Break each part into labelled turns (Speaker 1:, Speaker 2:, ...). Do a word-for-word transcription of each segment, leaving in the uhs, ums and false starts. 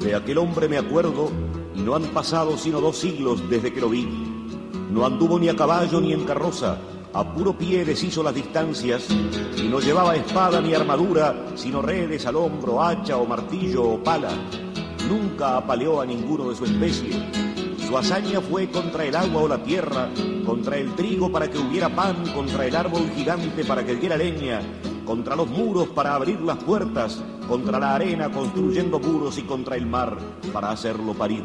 Speaker 1: De aquel hombre me acuerdo y no han pasado sino dos siglos desde que lo vi. No anduvo ni a caballo ni en carroza, a puro pie deshizo las distancias y no llevaba espada ni armadura, sino redes al hombro, hacha o martillo o pala. Nunca apaleó a ninguno de su especie. Su hazaña fue contra el agua o la tierra, contra el trigo para que hubiera pan, contra el árbol gigante para que diera leña, contra los muros para abrir las puertas, contra la arena construyendo muros y contra el mar para hacerlo parir.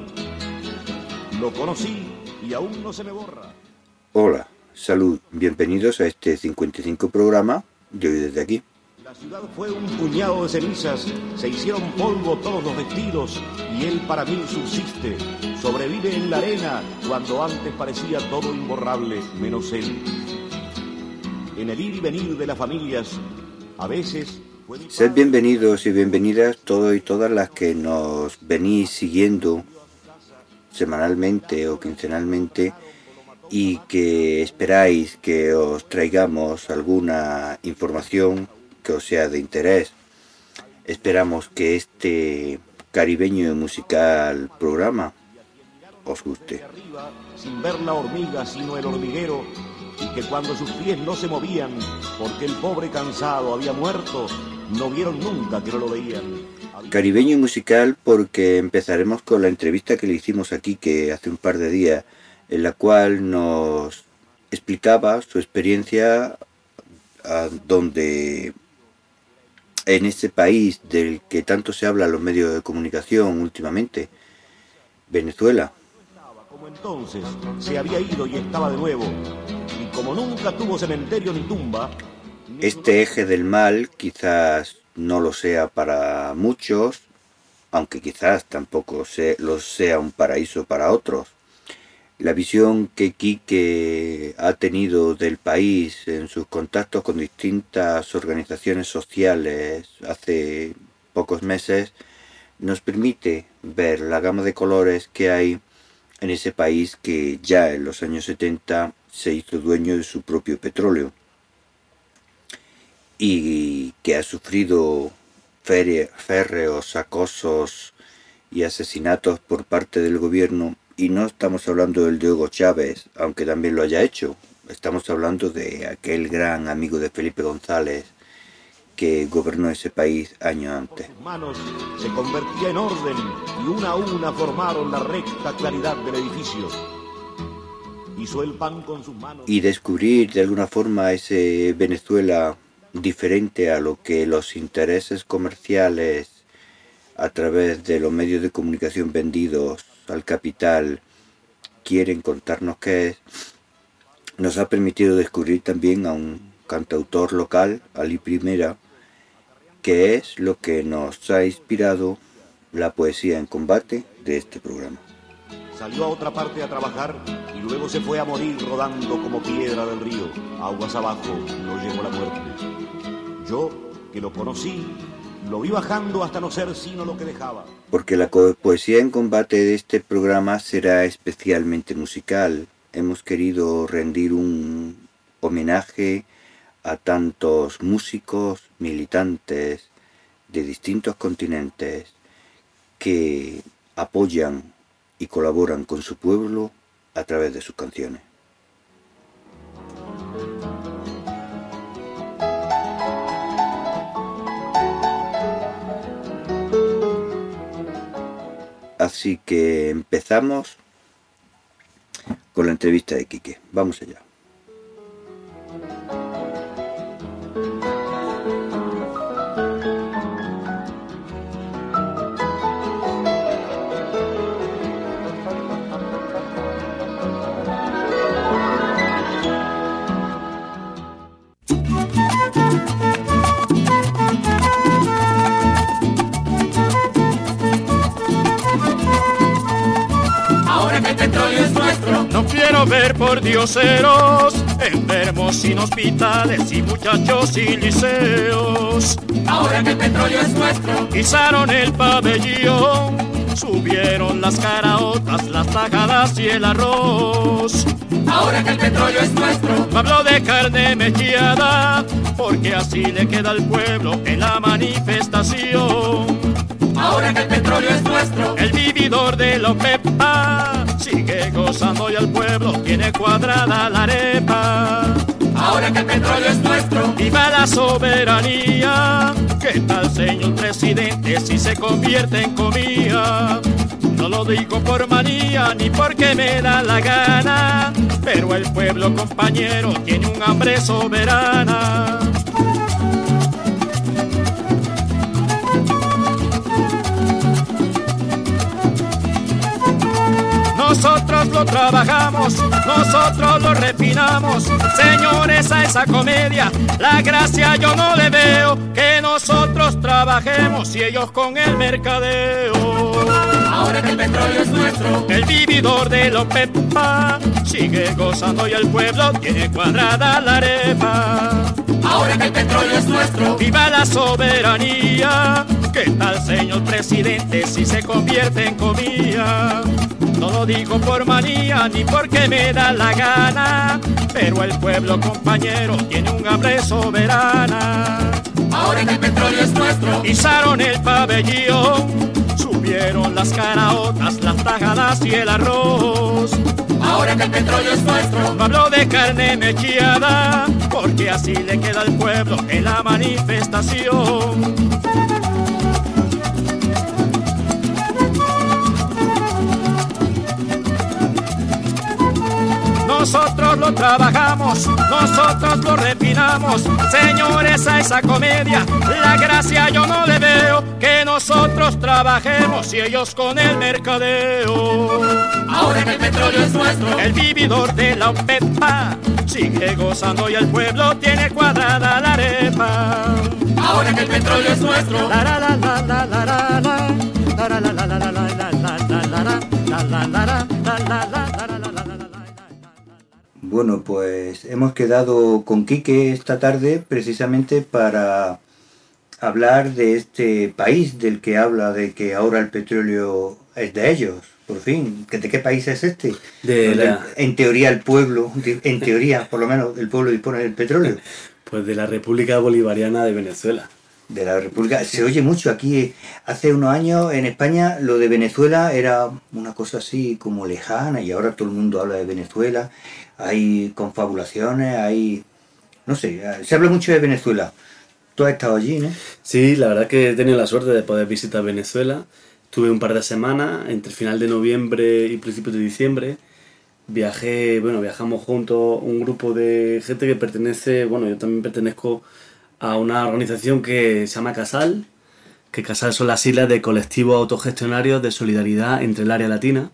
Speaker 1: Lo conocí y aún no se me borra.
Speaker 2: Hola, salud, bienvenidos a este cincuenta y cinco programa de Hoy Desde Aquí.
Speaker 1: La ciudad fue un puñado de cenizas, se hicieron polvo todos los vestidos y él para mí subsiste, sobrevive en la arena cuando antes parecía todo imborrable menos él. En el ir y venir de las familias, a veces...
Speaker 2: Sed bienvenidos y bienvenidas todos y todas las que nos venís siguiendo semanalmente o quincenalmente y que esperáis que os traigamos alguna información que os sea de interés. Esperamos que este caribeño y musical programa os guste.
Speaker 1: Sin ver la hormiga sino el hormiguero, y que cuando sus pies no se movían porque el pobre cansado había muerto, no vieron nunca que no lo veían.
Speaker 2: Caribeño y musical porque empezaremos con la entrevista que le hicimos aquí que hace un par de días, en la cual nos explicaba su experiencia a donde en ese país del que tanto se habla en los medios de comunicación últimamente, Venezuela.
Speaker 1: Como entonces se había ido y estaba de nuevo, y como nunca tuvo cementerio ni tumba.
Speaker 2: Este eje del mal quizás no lo sea para muchos, aunque quizás tampoco se, lo sea un paraíso para otros. La visión que Quique ha tenido del país en sus contactos con distintas organizaciones sociales hace pocos meses nos permite ver la gama de colores que hay en ese país que ya en los años setenta se hizo dueño de su propio petróleo y que ha sufrido férreos acosos y asesinatos por parte del gobierno. Y no estamos hablando del de Hugo Chávez, aunque también lo haya hecho. Estamos hablando de aquel gran amigo de Felipe González que gobernó ese país años antes.
Speaker 1: Sus manos se convertía en orden y una a una formaron la recta claridad del edificio. Hizo el pan con sus manos.
Speaker 2: Y descubrir de alguna forma ese Venezuela diferente a lo que los intereses comerciales a través de los medios de comunicación vendidos al capital quieren contarnos qué es, nos ha permitido descubrir también a un cantautor local, Ali Primera, que es lo que nos ha inspirado la poesía en combate de este programa.
Speaker 1: Salió a otra parte a trabajar y luego se fue a morir rodando como piedra del río. Aguas abajo lo llevó la muerte. Yo, que lo conocí, lo vi bajando hasta no ser sino lo que dejaba.
Speaker 2: Porque la co- poesía en combate de este programa será especialmente musical. Hemos querido rendir un homenaje a tantos músicos, militantes de distintos continentes que apoyan y colaboran con su pueblo a través de sus canciones. Así que empezamos con la entrevista de Quique. Vamos allá.
Speaker 3: No quiero ver por dioseros, enfermos sin hospitales y muchachos sin liceos.
Speaker 4: Ahora que el petróleo es nuestro,
Speaker 3: izaron el pabellón, subieron las caraotas, las tajadas y el arroz.
Speaker 4: Ahora que el petróleo es nuestro,
Speaker 3: habló de carne mechada, porque así le queda al pueblo en la manifestación.
Speaker 4: ahora que el petróleo es nuestro.
Speaker 3: El vividor de la OPEPA sigue gozando y el pueblo tiene cuadrada la arepa.
Speaker 4: Ahora que el petróleo es nuestro.
Speaker 3: ¡Viva la soberanía! ¿Qué tal, señor presidente, si se convierte en comida? No lo digo por manía ni porque me da la gana, pero el pueblo, compañero, tiene un hambre soberana. Nosotros lo trabajamos, nosotros lo refinamos. Señores, a esa comedia la gracia yo no le veo. Que nosotros trabajemos y ellos con el mercadeo.
Speaker 4: Ahora que el petróleo es nuestro.
Speaker 3: El vividor de la OPEPA sigue gozando y el pueblo tiene cuadrada la arepa.
Speaker 4: Ahora que el petróleo es nuestro.
Speaker 3: ¡Viva la soberanía! ¿Qué tal, señor presidente, si se convierte en comida? No lo digo por manía ni porque me da la gana, pero el pueblo, compañero, tiene un hambre soberana.
Speaker 4: Ahora que el petróleo es nuestro.
Speaker 3: Izaron el pabellón, subieron las caraotas, las tajadas y el arroz.
Speaker 4: Ahora que el petróleo es nuestro.
Speaker 3: No hablo de carne mecheada, porque así le queda al pueblo en la manifestación. Nosotros lo trabajamos, nosotros lo refinamos. Señores, a esa comedia la gracia yo no le veo. Que nosotros trabajemos y ellos con el mercadeo.
Speaker 4: Ahora que el petróleo es nuestro.
Speaker 3: El vividor de la OPEPA sigue gozando y el pueblo tiene cuadrada la arepa.
Speaker 4: Ahora que el petróleo es nuestro.
Speaker 3: La la la la la la la la la la la la la la la la la la la.
Speaker 2: Bueno, pues hemos quedado con Quique esta tarde precisamente para hablar de este país del que habla de que ahora el petróleo es de ellos, por fin. ¿De qué país es este?
Speaker 5: De la...
Speaker 2: En teoría el pueblo, en teoría por lo menos el pueblo dispone del petróleo.
Speaker 5: Pues de la República Bolivariana de Venezuela.
Speaker 2: De la República, se oye mucho aquí. Hace unos años en España lo de Venezuela era una cosa así como lejana y ahora todo el mundo habla de Venezuela. Hay confabulaciones, hay... no sé, se habla mucho de Venezuela. Tú has estado allí, ¿no?
Speaker 5: Sí, la verdad que he tenido la suerte de poder visitar Venezuela. Estuve un par de semanas, entre final de noviembre y principios de diciembre. Viajé, bueno, viajamos juntos un grupo de gente que pertenece, bueno, yo también pertenezco a una organización que se llama CASAL, que CASAL son las siglas de Colectivos Autogestionarios de Solidaridad entre el Área Latina,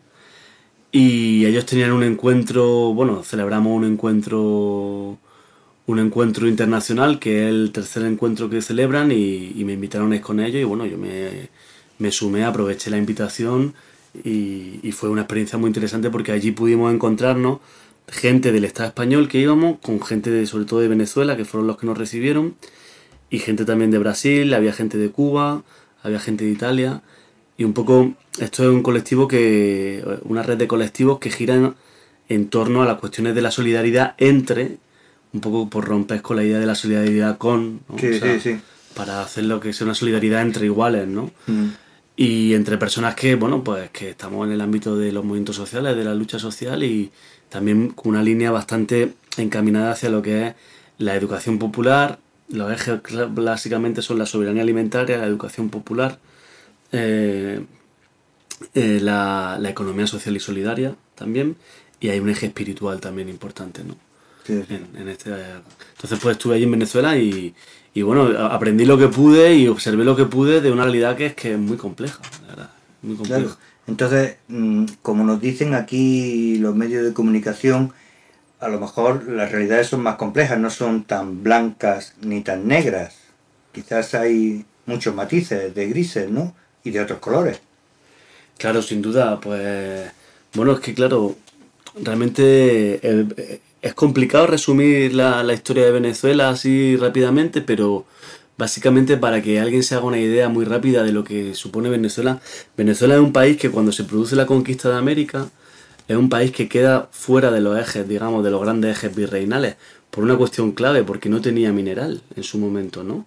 Speaker 5: y ellos tenían un encuentro, bueno, celebramos un encuentro un encuentro internacional, que es el tercer encuentro que celebran, y, y me invitaron a ir con ellos, y bueno, yo me, me sumé, aproveché la invitación, y, y fue una experiencia muy interesante porque allí pudimos encontrarnos gente del Estado español que íbamos, con gente de, sobre todo de Venezuela, que fueron los que nos recibieron, y gente también de Brasil, había gente de Cuba, había gente de Italia, y un poco esto es un colectivo que, una red de colectivos que giran en torno a las cuestiones de la solidaridad entre, un poco por romper con la idea de la solidaridad con, ¿no?
Speaker 2: Sí,
Speaker 5: O sea,
Speaker 2: sí, sí.
Speaker 5: para hacer lo que sea una solidaridad entre iguales, ¿no?
Speaker 2: Mm.
Speaker 5: Y entre personas que, bueno, pues que estamos en el ámbito de los movimientos sociales, de la lucha social, y también con una línea bastante encaminada hacia lo que es la educación popular. Los ejes básicamente son la soberanía alimentaria, la educación popular, eh, eh, la, la economía social y solidaria también, y hay un eje espiritual también importante, ¿no?
Speaker 2: Sí, sí.
Speaker 5: En, en este, entonces pues estuve allí en Venezuela y, y bueno, aprendí lo que pude y observé lo que pude de una realidad que es que es muy compleja, la verdad, muy compleja.
Speaker 2: Claro. Entonces, como nos dicen aquí los medios de comunicación, a lo mejor las realidades son más complejas, no son tan blancas ni tan negras. Quizás hay muchos matices de grises, ¿no? Y de otros colores.
Speaker 5: Claro, sin duda, pues... Bueno, es que claro, realmente el, es complicado resumir la, la historia de Venezuela así rápidamente, pero básicamente para que alguien se haga una idea muy rápida de lo que supone Venezuela. Venezuela es un país que cuando se produce la conquista de América es un país que queda fuera de los ejes, digamos, de los grandes ejes virreinales, por una cuestión clave, porque no tenía mineral en su momento, ¿no?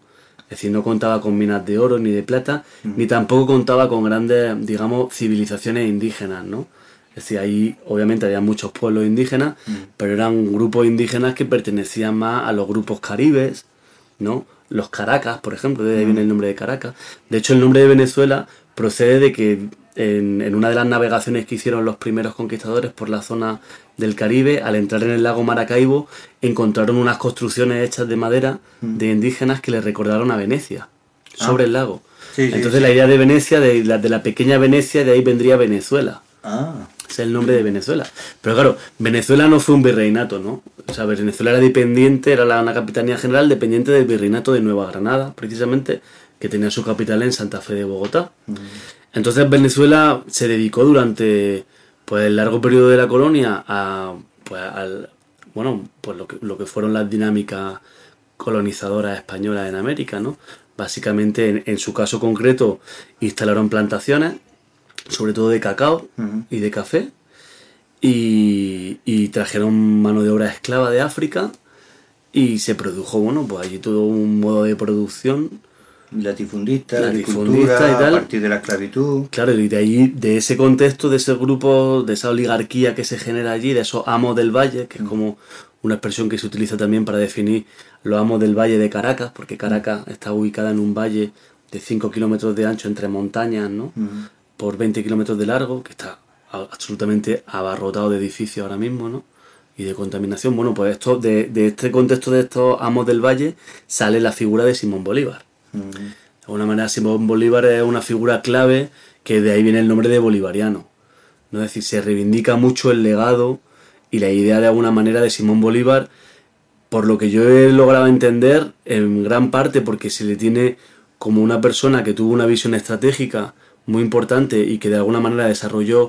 Speaker 5: Es decir, no contaba con minas de oro ni de plata, uh-huh. ni tampoco contaba con grandes, digamos, civilizaciones indígenas, ¿no? Es decir, ahí obviamente había muchos pueblos indígenas, uh-huh. pero eran grupos indígenas que pertenecían más a los grupos caribes, ¿no? Los Caracas, por ejemplo, de ahí uh-huh. viene el nombre de Caracas. De hecho, el nombre de Venezuela procede de que en, en una de las navegaciones que hicieron los primeros conquistadores por la zona del Caribe, al entrar en el lago Maracaibo, encontraron unas construcciones hechas de madera uh-huh. de indígenas que les recordaron a Venecia, ah. sobre el lago. Sí, sí, Entonces sí. la idea de Venecia, de la, de la pequeña Venecia, de ahí vendría Venezuela.
Speaker 2: Ah.
Speaker 5: Es el nombre de Venezuela. Pero claro, Venezuela no fue un virreinato, ¿no? O sea, Venezuela era dependiente, era la, una capitanía general dependiente del virreinato de Nueva Granada, precisamente, que tenía su capital en Santa Fe de Bogotá. Uh-huh. Entonces Venezuela se dedicó durante pues el largo periodo de la colonia a pues al bueno, pues lo que lo que fueron las dinámicas colonizadoras españolas en América, ¿no? Básicamente, en, en su caso concreto, instalaron plantaciones, sobre todo de cacao uh-huh. y de café, y, y trajeron mano de obra esclava de África, y se produjo, bueno, pues allí todo un modo de producción
Speaker 2: latifundista,
Speaker 5: latifundista y tal,
Speaker 2: a partir de la esclavitud.
Speaker 5: Claro, y de ahí, de ese contexto, de ese grupo, de esa oligarquía que se genera allí, de esos amos del valle, que es como una expresión que se utiliza también para definir los amos del valle de Caracas, porque Caracas está ubicada en un valle de cinco kilómetros de ancho entre montañas, ¿no? Uh-huh. Por veinte kilómetros de largo, que está absolutamente abarrotado de edificios ahora mismo, ¿no? Y de contaminación. Bueno, pues esto de, de este contexto de estos amos del valle sale la figura de Simón Bolívar. Uh-huh. De alguna manera, Simón Bolívar es una figura clave, que de ahí viene el nombre de bolivariano, ¿no? Es decir, se reivindica mucho el legado y la idea de alguna manera de Simón Bolívar, por lo que yo he logrado entender, en gran parte porque se le tiene como una persona que tuvo una visión estratégica muy importante y que de alguna manera desarrolló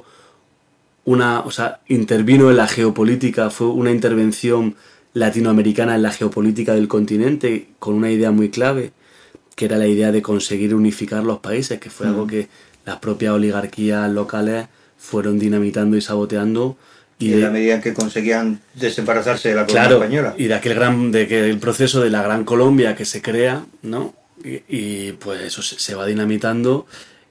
Speaker 5: una, o sea, intervino en la geopolítica, fue una intervención latinoamericana en la geopolítica del continente con una idea muy clave, que era la idea de conseguir unificar los países, que fue uh-huh. algo que las propias oligarquías locales fueron dinamitando y saboteando.
Speaker 2: Y, y en de, la medida en que conseguían desembarazarse de la colonia
Speaker 5: claro,
Speaker 2: española.
Speaker 5: Y de aquel gran, de que el proceso de la Gran Colombia que se crea, ¿no? Y, y pues eso se, se va dinamitando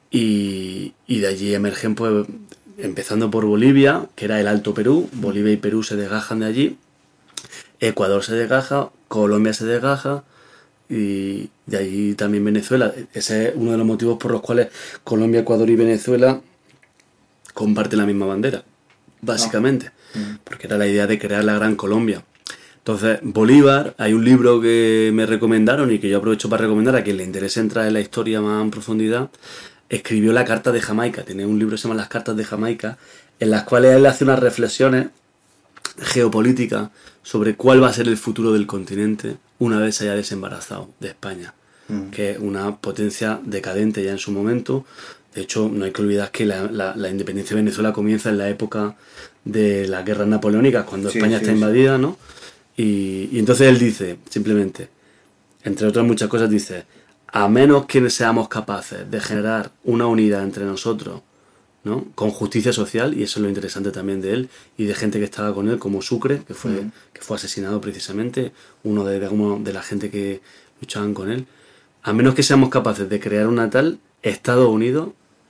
Speaker 5: y, y de allí emergen, pues, empezando por Bolivia, que era el Alto Perú. Bolivia y Perú se desgajan de allí. Ecuador se desgaja, Colombia se desgaja, y de allí también Venezuela. Ese es uno de los motivos por los cuales Colombia, Ecuador y Venezuela comparten la misma bandera, básicamente, oh. porque era la idea de crear la Gran Colombia. Entonces, Bolívar, hay un libro que me recomendaron y que yo aprovecho para recomendar a quien le interese entrar en la historia más en profundidad. Escribió la Carta de Jamaica, tiene un libro que se llama Las Cartas de Jamaica, en las cuales él hace unas reflexiones geopolíticas sobre cuál va a ser el futuro del continente una vez se haya desembarazado de España, mm. que es una potencia decadente ya en su momento. De hecho, no hay que olvidar que la, la, la independencia de Venezuela comienza en la época de las guerras napoleónicas, cuando sí, España sí, está sí. invadida, ¿no? Y, y entonces él dice, simplemente, entre otras muchas cosas, dice: a menos que seamos capaces de generar una unidad entre nosotros, ¿no? Con justicia social, y eso es lo interesante también de él y de gente que estaba con él, como Sucre, que fue, uh-huh. que fue asesinado precisamente, uno de, de, de la gente que luchaban con él. A menos que seamos capaces de crear una tal, Estados Unidos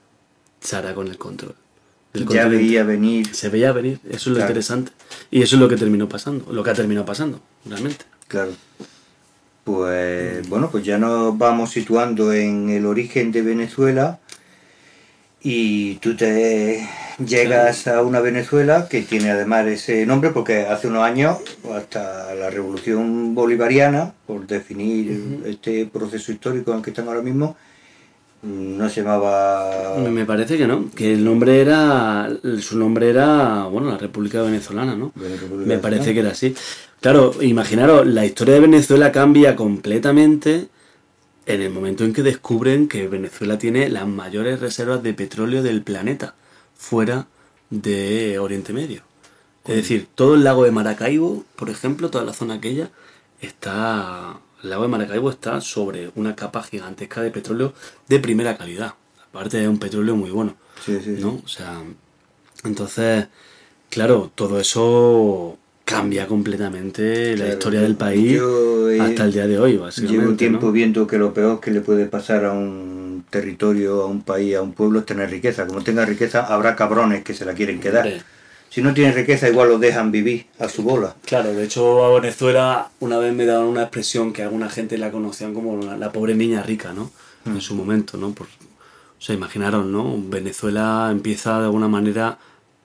Speaker 5: se hará con el control del
Speaker 2: ya veía venir.
Speaker 5: Se veía venir, eso es lo claro. interesante. Y eso es lo que terminó pasando, lo que ha terminado pasando, realmente.
Speaker 2: Claro. Pues bueno, pues ya nos vamos situando en el origen de Venezuela. Y tú te llegas a una Venezuela que tiene además ese nombre porque hace unos años, hasta la Revolución Bolivariana, por definir uh-huh. este proceso histórico en el que estamos ahora mismo, no se llamaba...
Speaker 5: Me parece que no, que el nombre era, su nombre era, bueno, la República Venezolana, ¿no? República Me parece ¿no? que era así. Claro, imaginaros, la historia de Venezuela cambia completamente en el momento en que descubren que Venezuela tiene las mayores reservas de petróleo del planeta, fuera de Oriente Medio. Es decir, todo el lago de Maracaibo, por ejemplo, toda la zona aquella, está... El lago de Maracaibo está sobre una capa gigantesca de petróleo de primera calidad. Aparte de un petróleo muy bueno.
Speaker 2: Sí, sí,
Speaker 5: ¿no? O sea, entonces, claro, todo eso cambia completamente la
Speaker 2: claro,
Speaker 5: historia del país
Speaker 2: he,
Speaker 5: hasta el día de hoy, básicamente.
Speaker 2: Llevo un tiempo
Speaker 5: ¿no?
Speaker 2: viendo que lo peor que le puede pasar a un territorio, a un país, a un pueblo es tener riqueza. Como tenga riqueza, habrá cabrones que se la quieren quedar. Hombre. Si no tienen riqueza, igual los dejan vivir a su bola.
Speaker 5: Claro, de hecho a Venezuela una vez me daban una expresión que alguna gente la conocían como la, la pobre niña rica, ¿no? Mm. En su momento, ¿no? Por, o sea, imaginaron, ¿no? Venezuela empieza de alguna manera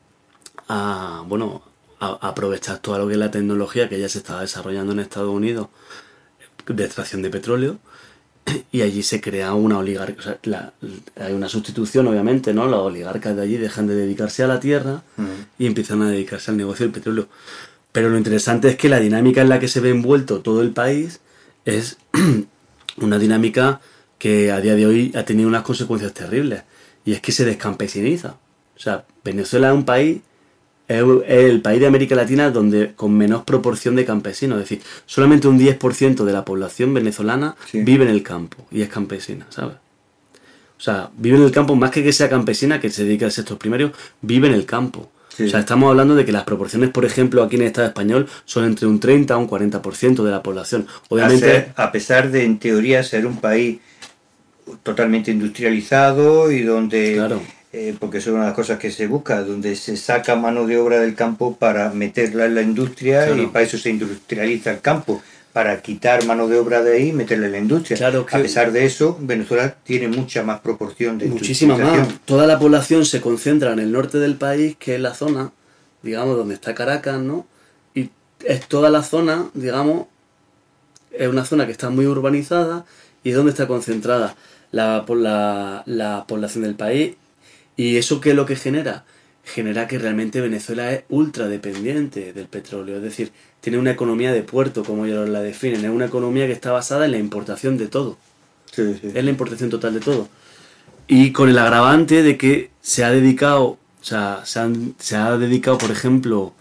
Speaker 5: a, bueno, a, a aprovechar todo lo que es la tecnología que ya se estaba desarrollando en Estados Unidos de extracción de petróleo, y allí se crea una oligarquía, o sea, la, hay una sustitución obviamente, ¿no? Los oligarcas de allí dejan de dedicarse a la tierra mm. y empiezan a dedicarse al negocio del petróleo. Pero lo interesante es que la dinámica en la que se ve envuelto todo el país es una dinámica que a día de hoy ha tenido unas consecuencias terribles, y es que se descampesiniza. O sea, Venezuela es un país, es el país de América Latina donde con menos proporción de campesinos, es decir, solamente un diez por ciento de la población venezolana sí. vive en el campo y es campesina, ¿sabes? O sea, vive en el campo, más que que sea campesina, que se dedique al sector primario, vive en el campo. Sí. O sea, estamos hablando de que las proporciones, por ejemplo, aquí en el Estado español son entre un treinta a un cuarenta por ciento de la población. Obviamente,
Speaker 2: a, ser, a pesar de, en teoría, ser un país totalmente industrializado y donde... Claro. Eh, porque eso es una de las cosas que se busca, donde se saca mano de obra del campo para meterla en la industria, claro. y para eso se industrializa el campo, para quitar mano de obra de ahí y meterla en la industria.
Speaker 5: Claro que...
Speaker 2: A pesar de eso, Venezuela tiene mucha más proporción de
Speaker 5: muchísima más. Toda la población se concentra en el norte del país, que es la zona, digamos, donde está Caracas, ¿no? Y es toda la zona, digamos, es una zona que está muy urbanizada y es donde está concentrada la, la, la población del país. ¿Y eso qué es lo que genera? Genera que realmente Venezuela es ultra dependiente del petróleo. Es decir, tiene una economía de puerto, como ellos la definen. Es una economía que está basada en la importación de todo.
Speaker 2: Sí, sí.
Speaker 5: Es la importación total de todo. Y con el agravante de que se ha dedicado, o sea, se, han, se ha dedicado, por ejemplo,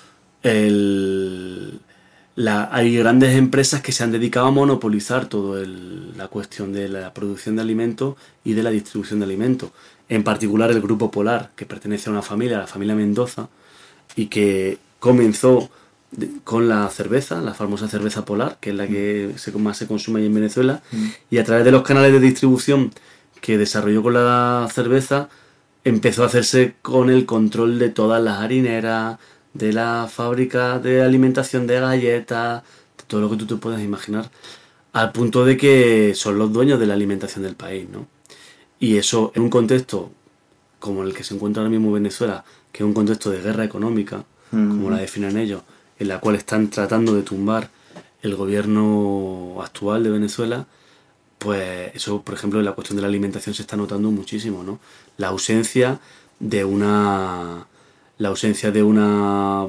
Speaker 5: el, la, hay grandes empresas que se han dedicado a monopolizar toda la cuestión de la producción de alimentos y de la distribución de alimentos. En particular el Grupo Polar, que pertenece a una familia, la familia Mendoza, y que comenzó con la cerveza, la famosa cerveza Polar, que es la que se, más se consume ahí en Venezuela, mm. y a través de los canales de distribución que desarrolló con la cerveza, empezó a hacerse con el control de todas las harineras, de la fábrica de alimentación de galletas, de todo lo que tú te puedas imaginar, al punto de que son los dueños de la alimentación del país, ¿no? Y eso en un contexto como el que se encuentra ahora mismo Venezuela, que es un contexto de guerra económica, mm. como la definen ellos, en la cual están tratando de tumbar el gobierno actual de Venezuela, pues eso, por ejemplo, en la cuestión de la alimentación se está notando muchísimo, ¿no? La ausencia de una la ausencia de una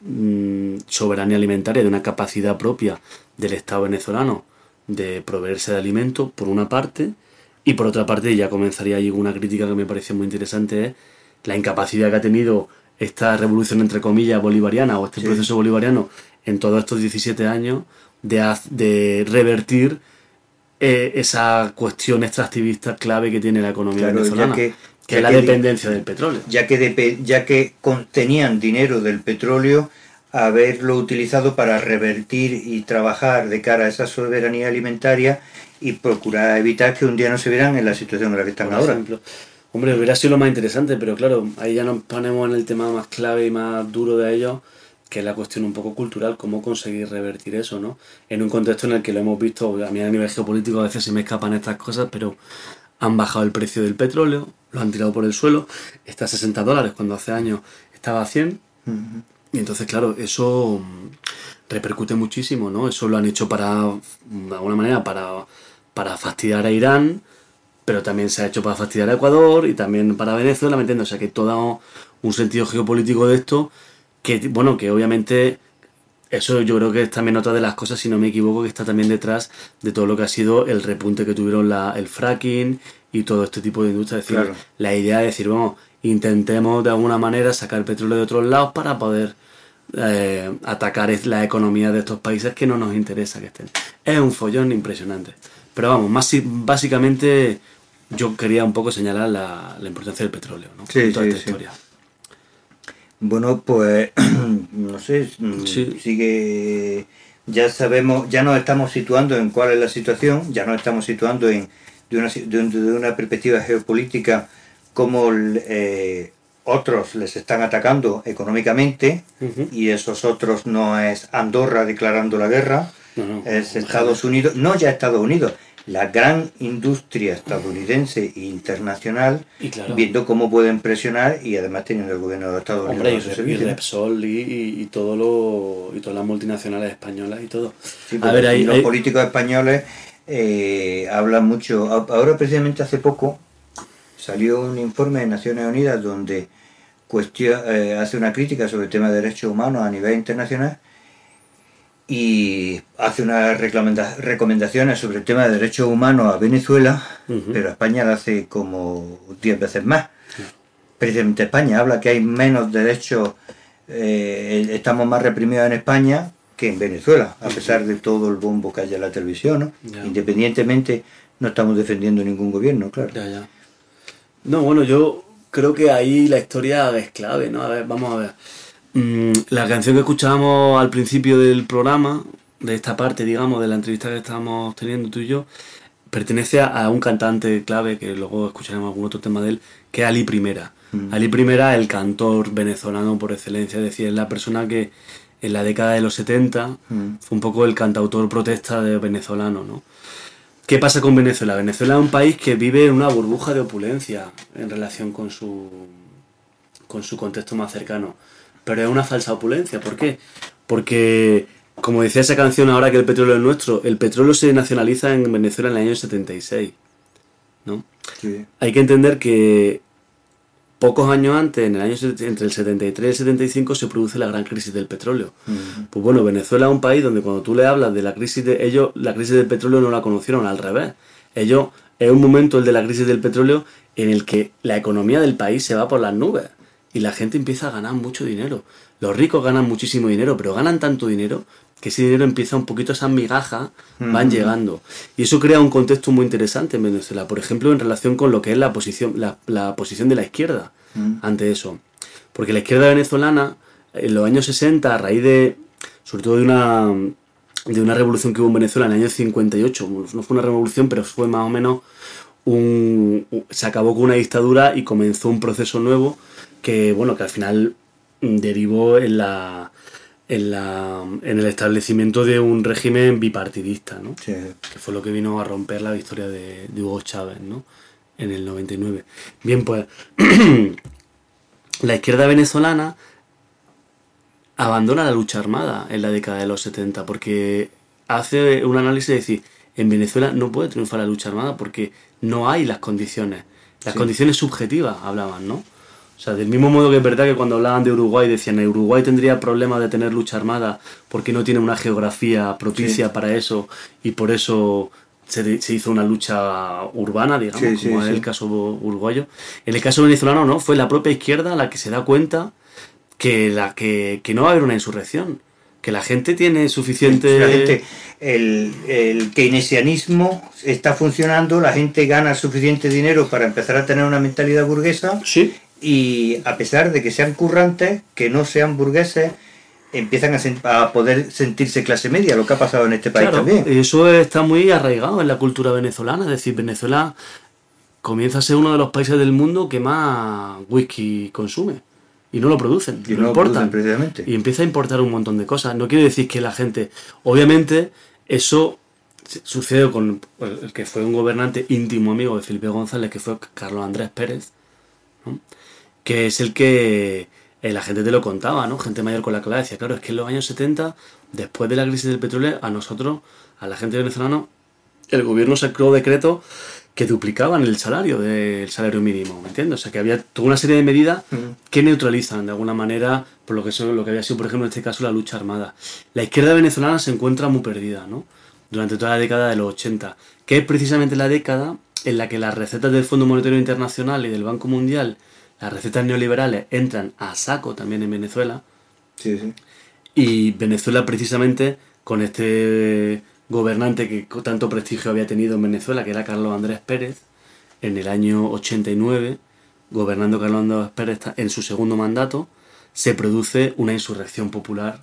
Speaker 5: mmm, soberanía alimentaria, de una capacidad propia del Estado venezolano de proveerse de alimentos, por una parte. Y por otra parte, ya comenzaría allí una crítica que me parece muy interesante, es la incapacidad que ha tenido esta revolución, entre comillas, bolivariana, o este sí. proceso bolivariano en todos estos diecisiete años, de, de revertir eh, esa cuestión extractivista clave que tiene la economía claro, venezolana, que, que es la que dependencia de, del petróleo.
Speaker 2: Ya que, de, ya que tenían dinero del petróleo, haberlo utilizado para revertir y trabajar de cara a esa soberanía alimentaria y procurar evitar que un día no se vieran en la situación en la que están
Speaker 5: Por
Speaker 2: ahora.
Speaker 5: Ejemplo. Hombre, hubiera sido lo más interesante, pero claro, ahí ya nos ponemos en el tema más clave y más duro de ellos, que es la cuestión un poco cultural, cómo conseguir revertir eso, ¿no? En un contexto en el que lo hemos visto, a mí a nivel geopolítico a veces se me escapan estas cosas, pero han bajado el precio del petróleo, lo han tirado por el suelo, está a sesenta dólares cuando hace años estaba a cien, uh-huh. y entonces claro, eso repercute muchísimo, ¿no? Eso lo han hecho para, de alguna manera, para, para fastidiar a Irán, pero también se ha hecho para fastidiar a Ecuador y también para Venezuela, ¿me entiendes? O sea que todo un sentido geopolítico de esto, que bueno, que obviamente eso yo creo que es también otra de las cosas, si no me equivoco, que está también detrás de todo lo que ha sido el repunte que tuvieron la, el fracking y todo este tipo de industria. Es decir, claro. La idea de decir, vamos, intentemos de alguna manera sacar petróleo de otros lados para poder eh, atacar la economía de estos países que no nos interesa que estén. Es un follón impresionante. Pero vamos, más básicamente yo quería un poco señalar la, la importancia del petróleo, ¿no?
Speaker 2: Sí,
Speaker 5: toda
Speaker 2: sí,
Speaker 5: esta
Speaker 2: sí.
Speaker 5: historia.
Speaker 2: Bueno, pues no sé,
Speaker 5: Sí.
Speaker 2: sigue, ya sabemos, ya nos estamos situando en cuál es la situación, ya nos estamos situando en de una, de, de una perspectiva geopolítica cómo eh, otros les están atacando económicamente,
Speaker 5: Uh-huh.
Speaker 2: y esos otros no es Andorra declarando la guerra,
Speaker 5: No, no,
Speaker 2: es Estados Unidos, no ya Estados Unidos, la gran industria estadounidense e internacional,
Speaker 5: Y claro.
Speaker 2: viendo cómo pueden presionar, y además teniendo el gobierno de Estados
Speaker 5: Hombre, y,
Speaker 2: Unidos a su
Speaker 5: Re- y
Speaker 2: servicio, ¿no?
Speaker 5: Repsol y, y, y todo lo, y todas las multinacionales españolas y todo.
Speaker 2: Sí,
Speaker 5: A
Speaker 2: porque
Speaker 5: ver, ahí,
Speaker 2: los
Speaker 5: ahí-
Speaker 2: políticos españoles eh, hablan mucho. A- Ahora, precisamente hace poco, salió un informe de Naciones Unidas donde cuestiona, eh, hace una crítica sobre el tema de derechos humanos a nivel internacional, y hace unas reclamenda- recomendaciones sobre el tema de derechos humanos a Venezuela,
Speaker 5: Ujú.
Speaker 2: pero a España le hace como diez veces más. Precisamente España habla que hay menos derechos, eh, estamos más reprimidos en España que en Venezuela, a pesar de todo el bombo que haya en la televisión, ¿no?
Speaker 5: Ya.
Speaker 2: Independientemente, no estamos defendiendo ningún gobierno, claro.
Speaker 5: Ya, ya. No, bueno, yo creo que ahí la historia es clave, ¿no? A ver, vamos a ver. Mm, la canción que escuchábamos al principio del programa, de esta parte, digamos, de la entrevista que estábamos teniendo tú y yo, pertenece a, a un cantante clave, que luego escucharemos algún otro tema de él, que es Ali Primera.
Speaker 2: Mm.
Speaker 5: Ali Primera, el cantor venezolano por excelencia, es decir, es la persona que en la década de los setenta
Speaker 2: Mm.
Speaker 5: fue un poco el cantautor protesta de venezolano, ¿no? ¿Qué pasa con Venezuela? Venezuela es un país que vive en una burbuja de opulencia en relación con su, con su contexto más cercano. Pero es una falsa opulencia. ¿Por qué? Porque, como decía esa canción ahora que el petróleo es nuestro, el petróleo se nacionaliza en Venezuela en el año setenta y seis, ¿no?
Speaker 2: Sí.
Speaker 5: Hay que entender que pocos años antes, en el año set- entre el setenta y tres y el setenta y cinco, se produce la gran crisis del petróleo.
Speaker 2: Mm.
Speaker 5: Pues bueno, Venezuela es un país donde cuando tú le hablas de la crisis de ellos, la crisis del petróleo no la conocieron, al revés. Ellos, es un momento el de la crisis del petróleo en el que la economía del país se va por las nubes y la gente empieza a ganar mucho dinero. Los ricos ganan muchísimo dinero, pero ganan tanto dinero que ese dinero empieza un poquito, esas migajas van
Speaker 2: Ujú.
Speaker 5: llegando. Y eso crea un contexto muy interesante en Venezuela, por ejemplo, en relación con lo que es la posición, la, la posición de la izquierda
Speaker 2: Mm.
Speaker 5: ante eso. Porque la izquierda venezolana, en los años sesenta, a raíz de, sobre todo de una, de una revolución que hubo en Venezuela en el año cincuenta y ocho, no fue una revolución, pero fue más o menos un... se acabó con una dictadura y comenzó un proceso nuevo que, bueno, que al final mm, derivó en la... En, la, en el establecimiento de un régimen bipartidista, ¿no?
Speaker 2: Sí.
Speaker 5: Que fue lo que vino a romper la victoria de, de Hugo Chávez, ¿no? En el noventa y nueve. Bien, pues la izquierda venezolana abandona la lucha armada en la década de los setenta porque hace un análisis de decir, en Venezuela no puede triunfar la lucha armada porque no hay las condiciones. Las
Speaker 2: Sí.
Speaker 5: condiciones subjetivas hablaban, ¿no? O sea, del mismo modo que es verdad que cuando hablaban de Uruguay decían que Uruguay tendría problemas de tener lucha armada porque no tiene una geografía propicia
Speaker 2: Sí.
Speaker 5: para eso y por eso se, se hizo una lucha urbana, digamos,
Speaker 2: Sí, sí,
Speaker 5: como es
Speaker 2: sí.
Speaker 5: el caso uruguayo. En el caso venezolano no, fue la propia izquierda la que se da cuenta que, la, que, que no va a haber una insurrección, que la gente tiene suficiente...
Speaker 2: La gente, el, el keynesianismo está funcionando, la gente gana suficiente dinero para empezar a tener una mentalidad burguesa,
Speaker 5: Sí.
Speaker 2: y a pesar de que sean currantes, que no sean burgueses, empiezan a, sen- a poder sentirse clase media, lo que ha pasado en este país
Speaker 5: Claro,
Speaker 2: también.
Speaker 5: eso está muy arraigado en la cultura venezolana, es decir, Venezuela comienza a ser uno de los países del mundo que más whisky consume y no lo producen,
Speaker 2: Y
Speaker 5: lo
Speaker 2: no lo
Speaker 5: importan.
Speaker 2: producen, precisamente.
Speaker 5: Y empieza a importar un montón de cosas. No quiere decir que la gente, obviamente, eso sucede con el que fue un gobernante íntimo amigo de Felipe González, que fue Carlos Andrés Pérez, ¿no? Que es el que eh, la gente te lo contaba, ¿no? Gente mayor con la clave decía, claro, es que en los años setenta, después de la crisis del petróleo, a nosotros, a la gente venezolana, el gobierno sacó decretos que duplicaban el salario del salario mínimo, ¿me entiendes? O sea, que había toda una serie de medidas
Speaker 2: Mm.
Speaker 5: que neutralizan de alguna manera por lo que, son, lo que había sido, por ejemplo, en este caso, la lucha armada. La izquierda venezolana se encuentra muy perdida, ¿no? Durante toda la década de los ochenta, que es precisamente la década en la que las recetas del Fondo Monetario Internacional y del Banco Mundial, las recetas neoliberales, entran a saco también en Venezuela.
Speaker 2: Sí, sí.
Speaker 5: Y Venezuela, precisamente, con este gobernante que tanto prestigio había tenido en Venezuela, que era Carlos Andrés Pérez, en el año ochenta y nueve, gobernando Carlos Andrés Pérez en su segundo mandato, se produce una insurrección popular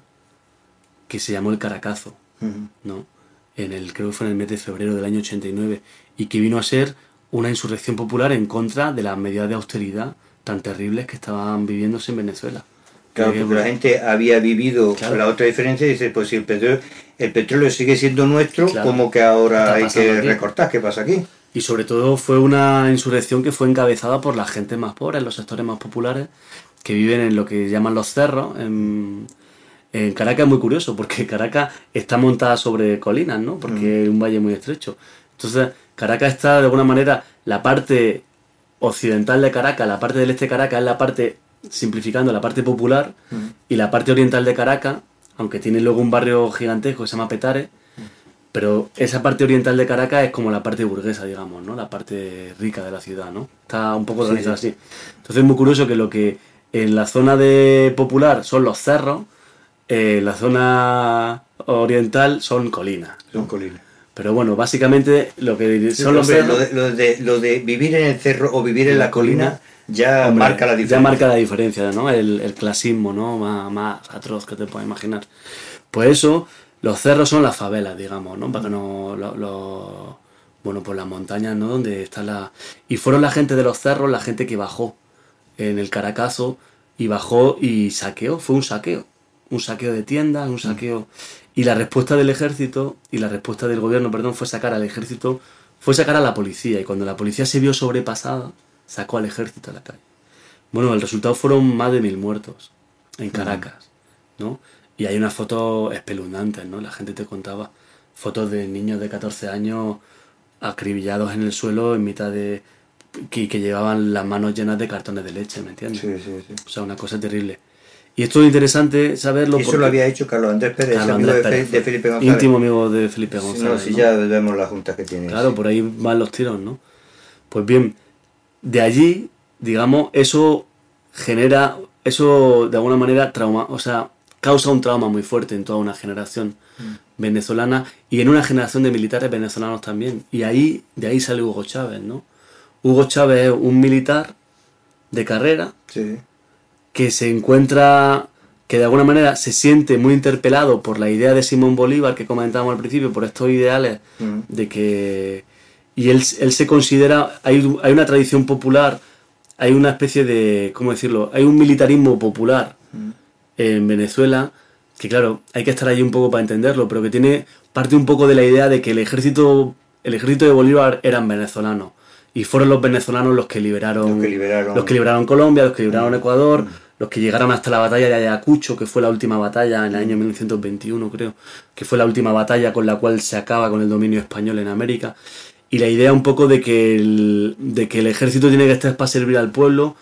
Speaker 5: que se llamó el Caracazo, uh-huh. ¿no? En el, creo que fue en el mes de febrero del año ochenta y nueve, y que vino a ser una insurrección popular en contra de las medidas de austeridad tan terribles que estaban viviéndose en Venezuela.
Speaker 2: Claro, porque la gente había vivido, claro. La otra diferencia dice, pues si el petróleo, el petróleo sigue siendo nuestro, claro. ¿Cómo que ahora hay que aquí? recortar? ¿Qué pasa aquí?
Speaker 5: Y sobre todo fue una insurrección que fue encabezada por la gente más pobre, los sectores más populares, que viven en lo que llaman los cerros. En, en Caracas es muy curioso, porque Caracas está montada sobre colinas, ¿no? Porque mm. es un valle muy estrecho. Entonces, Caracas está, de alguna manera, la parte occidental de Caracas, la parte del este de Caracas es la parte, simplificando, la parte popular, mm. y la parte oriental de Caracas, aunque tiene luego un barrio gigantesco que se llama Petare, mm. pero esa parte oriental de Caracas es como la parte burguesa, digamos, ¿no? La parte rica de la ciudad, ¿no? Está un poco organizada sí, sí. así. Entonces es muy curioso que lo que en la zona de popular son los cerros, eh, la zona oriental son colinas.
Speaker 2: Son colinas.
Speaker 5: Pero bueno, básicamente lo que
Speaker 2: sí,
Speaker 5: son los
Speaker 2: hombre,
Speaker 5: cerros...
Speaker 2: Lo de, lo, de, lo de vivir en el cerro o vivir en la, la colina, colina ya hombre, marca la diferencia.
Speaker 5: Ya marca la diferencia, ¿no? El, el clasismo, ¿no? Más, más atroz que te puedes imaginar. Pues eso, los cerros son las favelas, digamos, ¿no? Para que no... Lo, lo, bueno, pues las montañas, ¿no? Donde está la... Y fueron la gente de los cerros, la gente que bajó en el Caracazo y bajó y saqueó, fue un saqueo. Un saqueo de tiendas, un saqueo... Y la respuesta del ejército, y la respuesta del gobierno, perdón, fue sacar al ejército, fue sacar a la policía. Y cuando la policía se vio sobrepasada, sacó al ejército a la calle. Bueno, el resultado fueron más de mil muertos en Caracas, ¿no? Y hay unas fotos espeluznantes, ¿no? La gente te contaba fotos de niños de catorce años acribillados en el suelo en mitad de... Que, que llevaban las manos llenas de cartones de leche, ¿me entiendes?
Speaker 2: Sí, sí, sí.
Speaker 5: O sea, una cosa terrible. Y esto es interesante saberlo.
Speaker 2: Y eso lo había hecho Carlos Andrés Pérez,
Speaker 5: Carlos
Speaker 2: amigo
Speaker 5: Andrés
Speaker 2: de,
Speaker 5: Pérez,
Speaker 2: de Felipe González.
Speaker 5: Íntimo amigo de Felipe González.
Speaker 2: Sí, no, si
Speaker 5: ¿no?
Speaker 2: ya vemos las juntas que tiene.
Speaker 5: Claro,
Speaker 2: sí.
Speaker 5: Por ahí van los tiros, ¿no? Pues bien, de allí, digamos, eso genera, eso de alguna manera trauma, o sea, causa un trauma muy fuerte en toda una generación mm. venezolana y en una generación de militares venezolanos también. Y ahí, de ahí sale Hugo Chávez, ¿no? Hugo Chávez es un militar de carrera
Speaker 2: sí.
Speaker 5: que se encuentra, que de alguna manera se siente muy interpelado por la idea de Simón Bolívar que comentábamos al principio, por estos ideales mm. de que... Y él, él se considera, hay, hay una tradición popular, hay una especie de, ¿cómo decirlo? Hay un militarismo popular mm. en Venezuela, que claro, hay que estar allí un poco para entenderlo, pero que tiene parte un poco de la idea de que el ejército, el ejército de Bolívar eran venezolanos. Y fueron los venezolanos los que liberaron,
Speaker 2: los que liberaron,
Speaker 5: los que liberaron Colombia, los que liberaron Ecuador, mm. los que llegaron hasta la batalla de Ayacucho, que fue la última batalla en el año mil novecientos veintiuno, creo, que fue la última batalla con la cual se acaba con el dominio español en América. Y la idea un poco de que el, de que el ejército tiene que estar para servir al pueblo,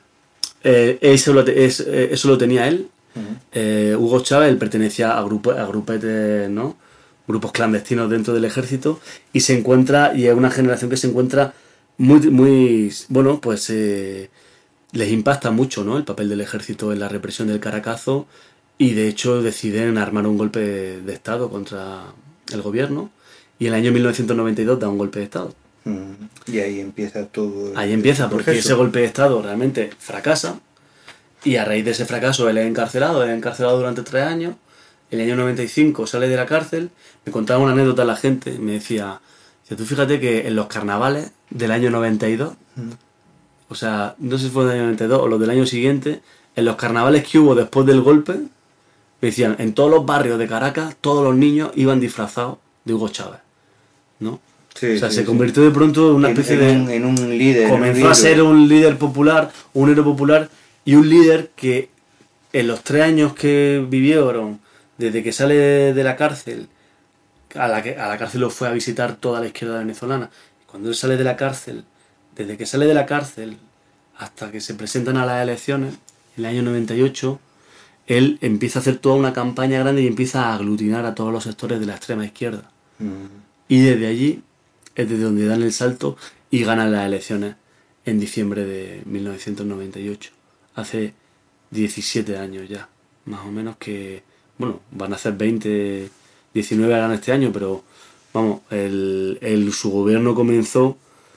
Speaker 5: eh, eso, lo te, es, eh, eso lo tenía él. Uh-huh. Eh, Hugo Chávez, él pertenecía a, grupo, a grupetes, ¿no? grupos clandestinos dentro del ejército, y se encuentra, y es una generación que se encuentra muy, muy bueno, pues eh, les impacta mucho, ¿no? El papel del ejército en la represión del Caracazo, y de hecho deciden armar un golpe de estado contra el gobierno, y en el año mil novecientos noventa y dos da un golpe de estado.
Speaker 2: Mm, y ahí empieza todo.
Speaker 5: Ahí empieza, porque proceso. Ese golpe de estado realmente fracasa, y a raíz de ese fracaso él es encarcelado, es encarcelado durante tres años. En el año noventa y cinco sale de la cárcel. Me contaba una anécdota a la gente, me decía, tú fíjate que en los carnavales del año noventa y dos, mm. o sea, no sé si fue del año noventa y dos o los del año siguiente, en los carnavales que hubo después del golpe, me decían, en todos los barrios de Caracas, todos los niños iban disfrazados de Hugo Chávez, ¿no?
Speaker 2: Sí,
Speaker 5: o sea,
Speaker 2: sí,
Speaker 5: se
Speaker 2: sí.
Speaker 5: convirtió de pronto en una especie
Speaker 2: en, en
Speaker 5: de...
Speaker 2: Un, en un líder.
Speaker 5: Comenzó
Speaker 2: un
Speaker 5: a ser un líder popular, un héroe popular, y un líder que en los tres años que vivieron, desde que sale de la cárcel, a la, que, a la cárcel lo fue a visitar toda la izquierda venezolana. Cuando él sale de la cárcel, desde que sale de la cárcel hasta que se presentan a las elecciones, en el año noventa y ocho, él empieza a hacer toda una campaña grande y empieza a aglutinar a todos los sectores de la extrema izquierda. Mm. Y desde allí es desde donde dan el salto y ganan las elecciones en diciembre de mil novecientos noventa y ocho. Hace diecisiete años ya, más o menos, que, bueno, van a ser veinte, diecinueve ganan este año, pero vamos, el, el, su gobierno comenzó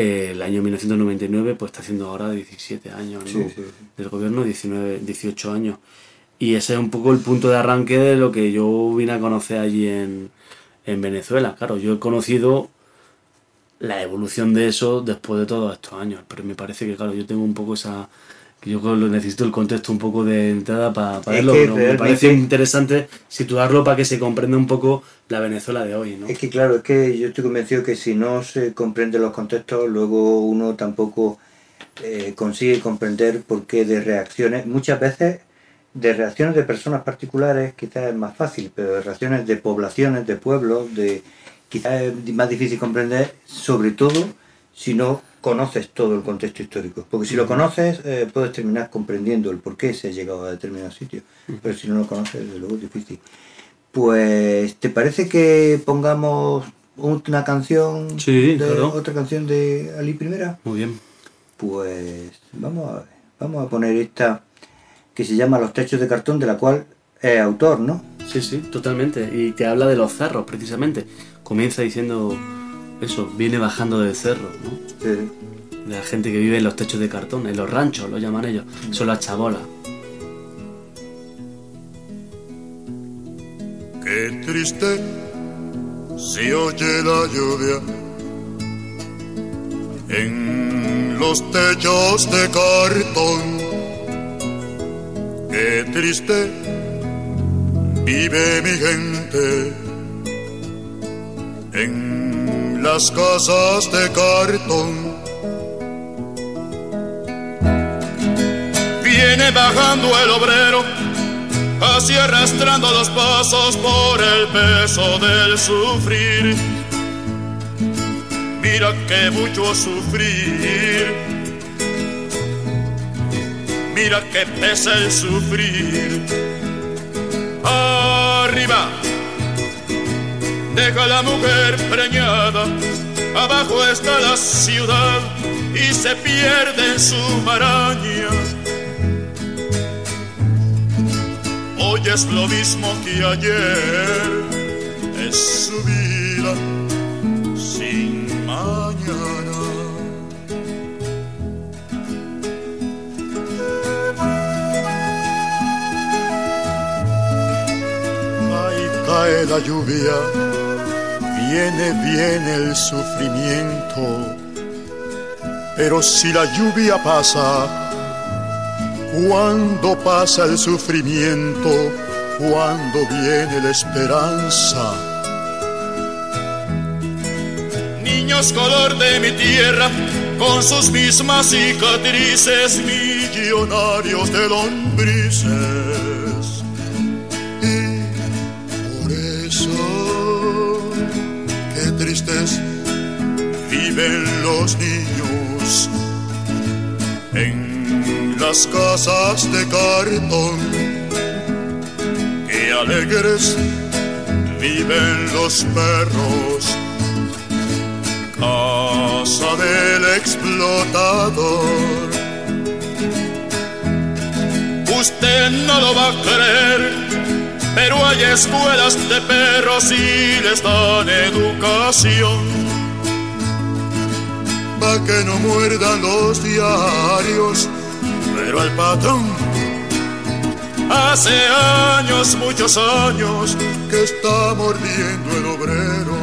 Speaker 5: eh, el año mil novecientos noventa y nueve pues está haciendo ahora diecisiete años, ¿no?
Speaker 2: Sí, sí, sí.
Speaker 5: Del gobierno, diecinueve, dieciocho años. Y ese es un poco el punto de arranque de lo que yo vine a conocer allí en, en Venezuela. Claro, yo he conocido la evolución de eso después de todos estos años, pero me parece que, claro, yo tengo un poco esa... que yo creo que necesito el contexto un poco de entrada para pa verlo, pero realmente... me parece interesante situarlo para que se comprenda un poco la Venezuela de hoy, ¿no?
Speaker 2: Es que claro, es que yo estoy convencido que si no se comprenden los contextos, luego uno tampoco eh, consigue comprender por qué de reacciones, muchas veces de reacciones de personas particulares quizás es más fácil, pero de reacciones de poblaciones, de pueblos, de quizás es más difícil comprender, sobre todo si no conoces todo el contexto histórico, porque si lo conoces eh, puedes terminar comprendiendo el por qué se ha llegado a determinado sitio, pero si no lo conoces, desde luego es difícil. Pues, ¿te parece que pongamos una canción,
Speaker 5: sí,
Speaker 2: de,
Speaker 5: claro.
Speaker 2: otra canción de Ali Primera?
Speaker 5: Muy bien.
Speaker 2: Pues vamos a ver, vamos a poner esta que se llama Los techos de cartón, de la cual es autor, ¿no?
Speaker 5: Sí, sí, totalmente, y que habla de los cerros, precisamente. Comienza diciendo eso, viene bajando del cerro, ¿no?
Speaker 2: Sí.
Speaker 5: De la gente que vive en los techos de cartón, en los ranchos, lo llaman ellos, son las chabolas.
Speaker 6: Qué triste se oye la lluvia en los techos de cartón. Qué triste vive mi gente en las casas de cartón.
Speaker 3: Viene bajando el obrero, así arrastrando los pasos por el peso del sufrir. Mira que mucho sufrir, mira que pesa el sufrir. Arriba deja la mujer preñada, abajo está la ciudad y se pierde en su maraña. Hoy es lo mismo que ayer, es su vida sin mañana. Ahí cae la lluvia, viene, viene el sufrimiento, pero si la lluvia pasa, cuando pasa el sufrimiento, cuando viene la esperanza. Niños color de mi tierra, con sus mismas cicatrices, millonarios de lombrices. Y por eso, qué tristes viven los niños en las casas de cartón. Qué alegres viven los perros, casa del explotador. Usted no lo va a creer, pero hay escuelas de perros y les dan educación, pa' que no muerdan los diarios. Pero el patrón hace años, muchos años, que está mordiendo el obrero.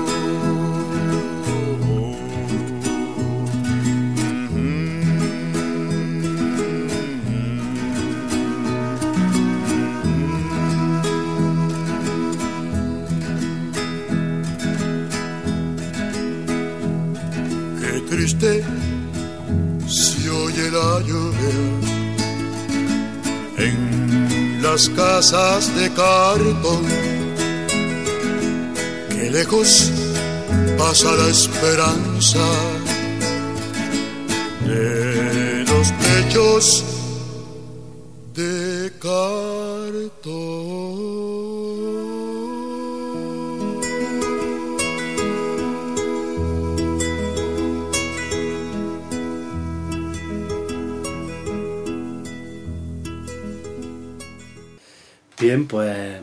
Speaker 3: Qué triste se oye la lluvia en las casas de cartón. Qué lejos pasa la esperanza de los techos de cartón.
Speaker 5: Bien, pues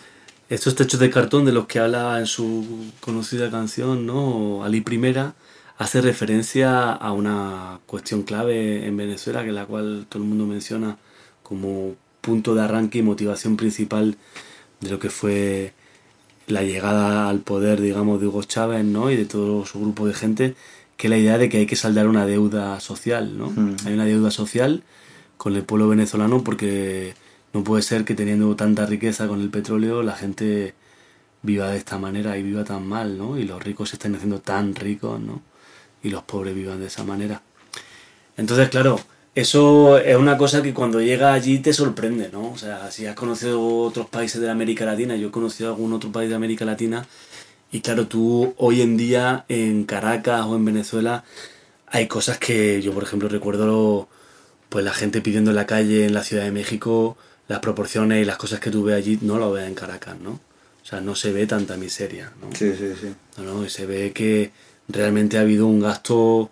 Speaker 5: estos techos de cartón de los que habla en su conocida canción, ¿no? Ali Primera, hace referencia a una cuestión clave en Venezuela, que es la cual todo el mundo menciona como punto de arranque y motivación principal de lo que fue la llegada al poder, digamos, de Hugo Chávez, ¿no? Y de todo su grupo de gente, que es la idea de que hay que saldar una deuda social, ¿no? Mm. Hay una deuda social con el pueblo venezolano porque no puede ser que teniendo tanta riqueza con el petróleo la gente viva de esta manera y viva tan mal, ¿no? Y los ricos se estén haciendo tan ricos, ¿no? Y los pobres vivan de esa manera. Entonces, claro, eso es una cosa que cuando llegas allí te sorprende, ¿no? O sea, si has conocido otros países de América Latina, yo he conocido algún otro país de América Latina, y claro, tú hoy en día en Caracas o en Venezuela hay cosas que yo, por ejemplo, recuerdo pues la gente pidiendo en la calle en la Ciudad de México, las proporciones y las cosas que tú ves allí no lo ves en Caracas, ¿no? O sea, no se ve tanta miseria, ¿no?
Speaker 2: Sí, sí, sí.
Speaker 5: No, no, y se ve que realmente ha habido un gasto,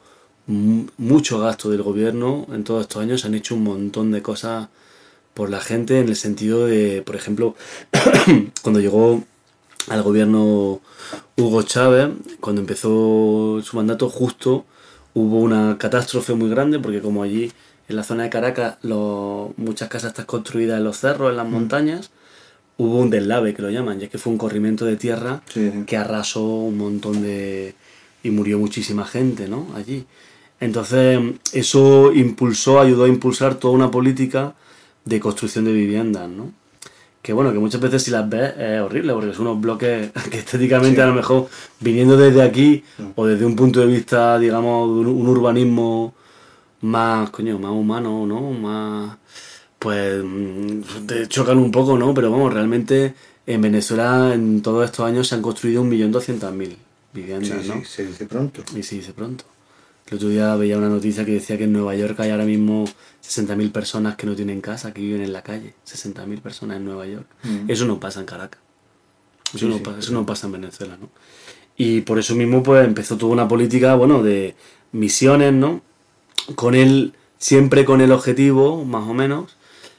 Speaker 5: mucho gasto del gobierno en todos estos años. Se han hecho un montón de cosas por la gente en el sentido de, por ejemplo, cuando llegó al gobierno Hugo Chávez, cuando empezó su mandato, justo hubo una catástrofe muy grande, porque como allí en la zona de Caracas lo, muchas casas están construidas en los cerros, en las montañas, hubo un deslave, que lo llaman, ya que fue un corrimiento de tierra, sí, sí, que arrasó un montón de... y murió muchísima gente, ¿no? Allí. Entonces eso impulsó, ayudó a impulsar toda una política de construcción de viviendas, ¿no? Que bueno, que muchas veces si las ves es horrible, porque son unos bloques que estéticamente, sí, a lo mejor viniendo desde aquí, sí, o desde un punto de vista, digamos, de un urbanismo más, coño, más humano, ¿no? Más, pues te chocan un poco, ¿no? Pero vamos, realmente en Venezuela en todos estos años se han construido un millón doscientas mil viviendas,
Speaker 2: sí,
Speaker 5: ¿no?
Speaker 2: Sí, se dice pronto.
Speaker 5: Y se dice pronto. El otro día veía una noticia que decía que en Nueva York hay ahora mismo sesenta mil personas que no tienen casa, que viven en la calle. sesenta mil personas en Nueva York. Mm. Eso no pasa en Caracas. Eso, sí, no, sí, pasa, eso sí. no pasa en Venezuela, ¿no? Y por eso mismo pues empezó toda una política, bueno, de misiones, ¿no? Con él, siempre con el objetivo, más o menos,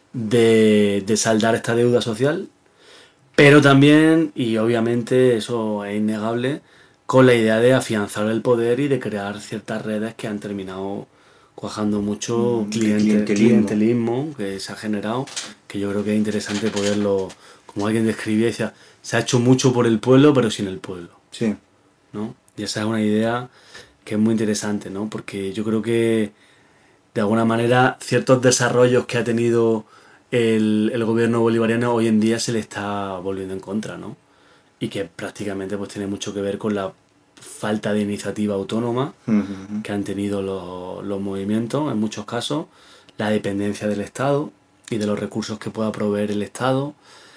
Speaker 5: de, de saldar esta deuda social, pero también, y obviamente eso es innegable, con la idea de afianzar el poder y de crear ciertas redes que han terminado cuajando mucho mm, cliente, clientelismo. clientelismo que se ha generado, que yo creo que es interesante poderlo, como alguien describía, decía, se ha hecho mucho por el pueblo pero sin el pueblo.
Speaker 2: Sí.
Speaker 5: ¿No? Y esa es una idea que es muy interesante, ¿no? Porque yo creo que de alguna manera ciertos desarrollos que ha tenido el, el gobierno bolivariano hoy en día se le está volviendo en contra, ¿no? Y que prácticamente pues tiene mucho que ver con la falta de iniciativa autónoma uh-huh. que han tenido los, los movimientos en muchos casos, la dependencia del Estado y de los recursos que pueda proveer el Estado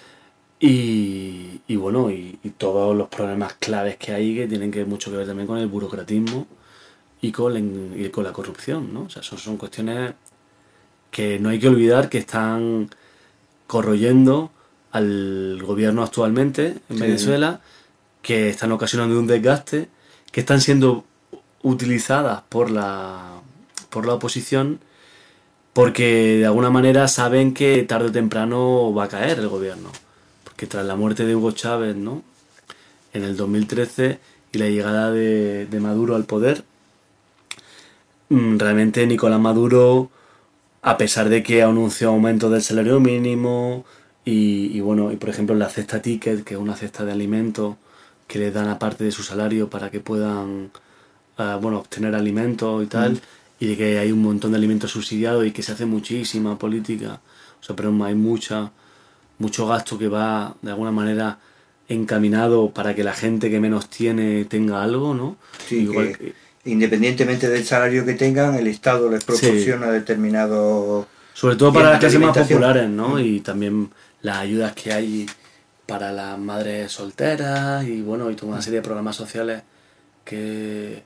Speaker 5: y, y bueno, y, y todos los problemas claves que hay que tienen que mucho que ver también con el burocratismo y con la, y con la corrupción, ¿no? O sea, son, son cuestiones que no hay que olvidar que están corroyendo al gobierno actualmente en sí. Venezuela, que están ocasionando un desgaste, que están siendo utilizadas por la por la oposición porque de alguna manera saben que tarde o temprano va a caer el gobierno, porque tras la muerte de Hugo Chávez, ¿no?, en el dos mil trece y la llegada de, de Maduro al poder, realmente Nicolás Maduro, a pesar de que anunció aumento del salario mínimo Y, y bueno, y por ejemplo la cesta ticket, que es una cesta de alimentos que les dan aparte de su salario para que puedan uh, bueno, obtener alimentos y tal, mm. y de que hay un montón de alimentos subsidiados y que se hace muchísima política, o sea, pero hay mucha mucho gasto que va de alguna manera encaminado para que la gente que menos tiene tenga algo, ¿no?
Speaker 2: Sí, igual que, que independientemente del salario que tengan, el Estado les proporciona sí. determinados...
Speaker 5: Sobre todo para las clases más populares, ¿no? Mm. Y también las ayudas que hay para las madres solteras y bueno, y toda una serie de programas sociales que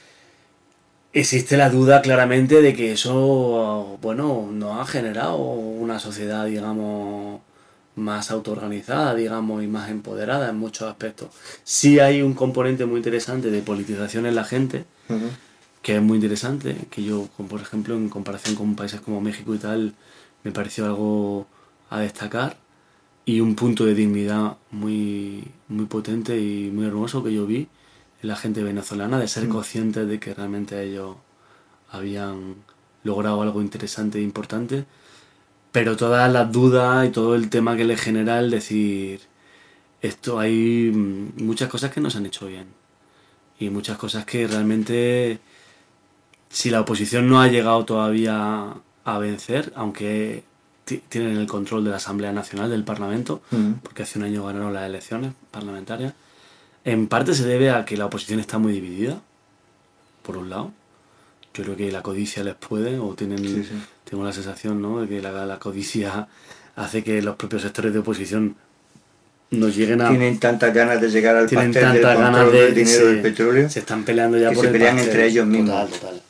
Speaker 5: existe la duda claramente de que eso, bueno, nos ha generado una sociedad, digamos, más autoorganizada, digamos, y más empoderada en muchos aspectos. Sí hay un componente muy interesante de politización en la gente, uh-huh. que es muy interesante, que yo, por ejemplo, en comparación con países como México y tal, me pareció algo a destacar y un punto de dignidad muy, muy potente y muy hermoso que yo vi en la gente venezolana, de ser
Speaker 2: Mm.
Speaker 5: conscientes de que realmente ellos habían logrado algo interesante e importante, pero todas las dudas y todo el tema que les genera el decir, esto hay mm, muchas cosas que no se han hecho bien y muchas cosas que realmente, si la oposición no ha llegado todavía a vencer, aunque ti- tienen el control de la Asamblea Nacional, del Parlamento,
Speaker 2: Mm.
Speaker 5: porque hace un año ganaron las elecciones parlamentarias, en parte se debe a que la oposición está muy dividida, por un lado. Yo creo que la codicia les puede, o tienen,
Speaker 2: Sí, sí.
Speaker 5: tengo la sensación, ¿no?, de que la, la codicia hace que los propios sectores de oposición nos lleguen a...
Speaker 2: Tienen tantas ganas de llegar al
Speaker 5: tienen
Speaker 2: pastel del
Speaker 5: tantas ganas
Speaker 2: control
Speaker 5: de...
Speaker 2: del dinero
Speaker 5: se,
Speaker 2: del petróleo
Speaker 5: se están peleando ya
Speaker 2: que
Speaker 5: por
Speaker 2: se
Speaker 5: el
Speaker 2: pelean
Speaker 5: pastel.
Speaker 2: entre ellos mismos.
Speaker 5: Total, total.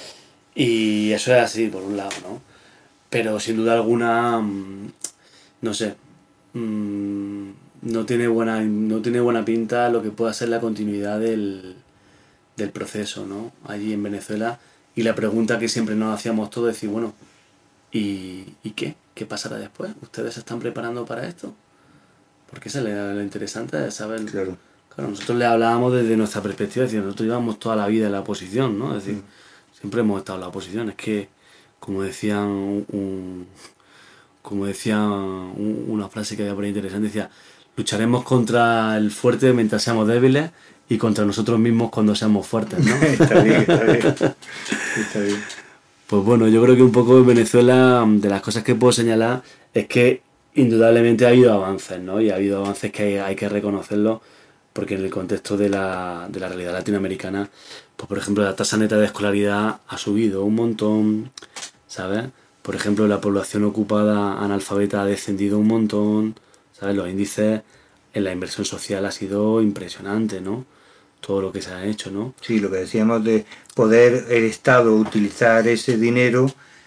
Speaker 5: Y eso es así, por un lado, ¿no? Pero sin duda alguna, mm, no sé, mm, no tiene buena, no tiene buena pinta lo que pueda ser la continuidad del, del proceso, ¿no?, allí en Venezuela. Y la pregunta que siempre nos hacíamos todos es decir, bueno, ¿y, ¿y qué? ¿Qué pasará después? ¿Ustedes se están preparando para esto? Porque eso es lo lo interesante de saber.
Speaker 2: Claro.
Speaker 5: Claro, nosotros le hablábamos desde nuestra perspectiva, es decir, nosotros llevamos toda la vida en la oposición, ¿no? Es decir, mm. siempre hemos estado en la oposición. Es que, como decían, un, como decía un, una frase que había por ahí interesante, decía, lucharemos contra el fuerte mientras seamos débiles y contra nosotros mismos cuando seamos fuertes, ¿no?
Speaker 2: Está bien, está bien. Está bien.
Speaker 5: Pues bueno, yo creo que un poco en Venezuela, de las cosas que puedo señalar, es que indudablemente ha habido avances, ¿no? Y ha habido avances que hay, hay que reconocerlos, porque en el contexto de la, de la realidad latinoamericana, pues por ejemplo la tasa neta de escolaridad ha subido un montón, ¿sabes? Por ejemplo, la población ocupada analfabeta ha descendido un montón, ¿sabes? Los índices en la inversión social ha sido impresionante, ¿no? Todo lo que se ha hecho, ¿no?
Speaker 2: Sí, lo que decíamos de poder el Estado utilizar ese dinero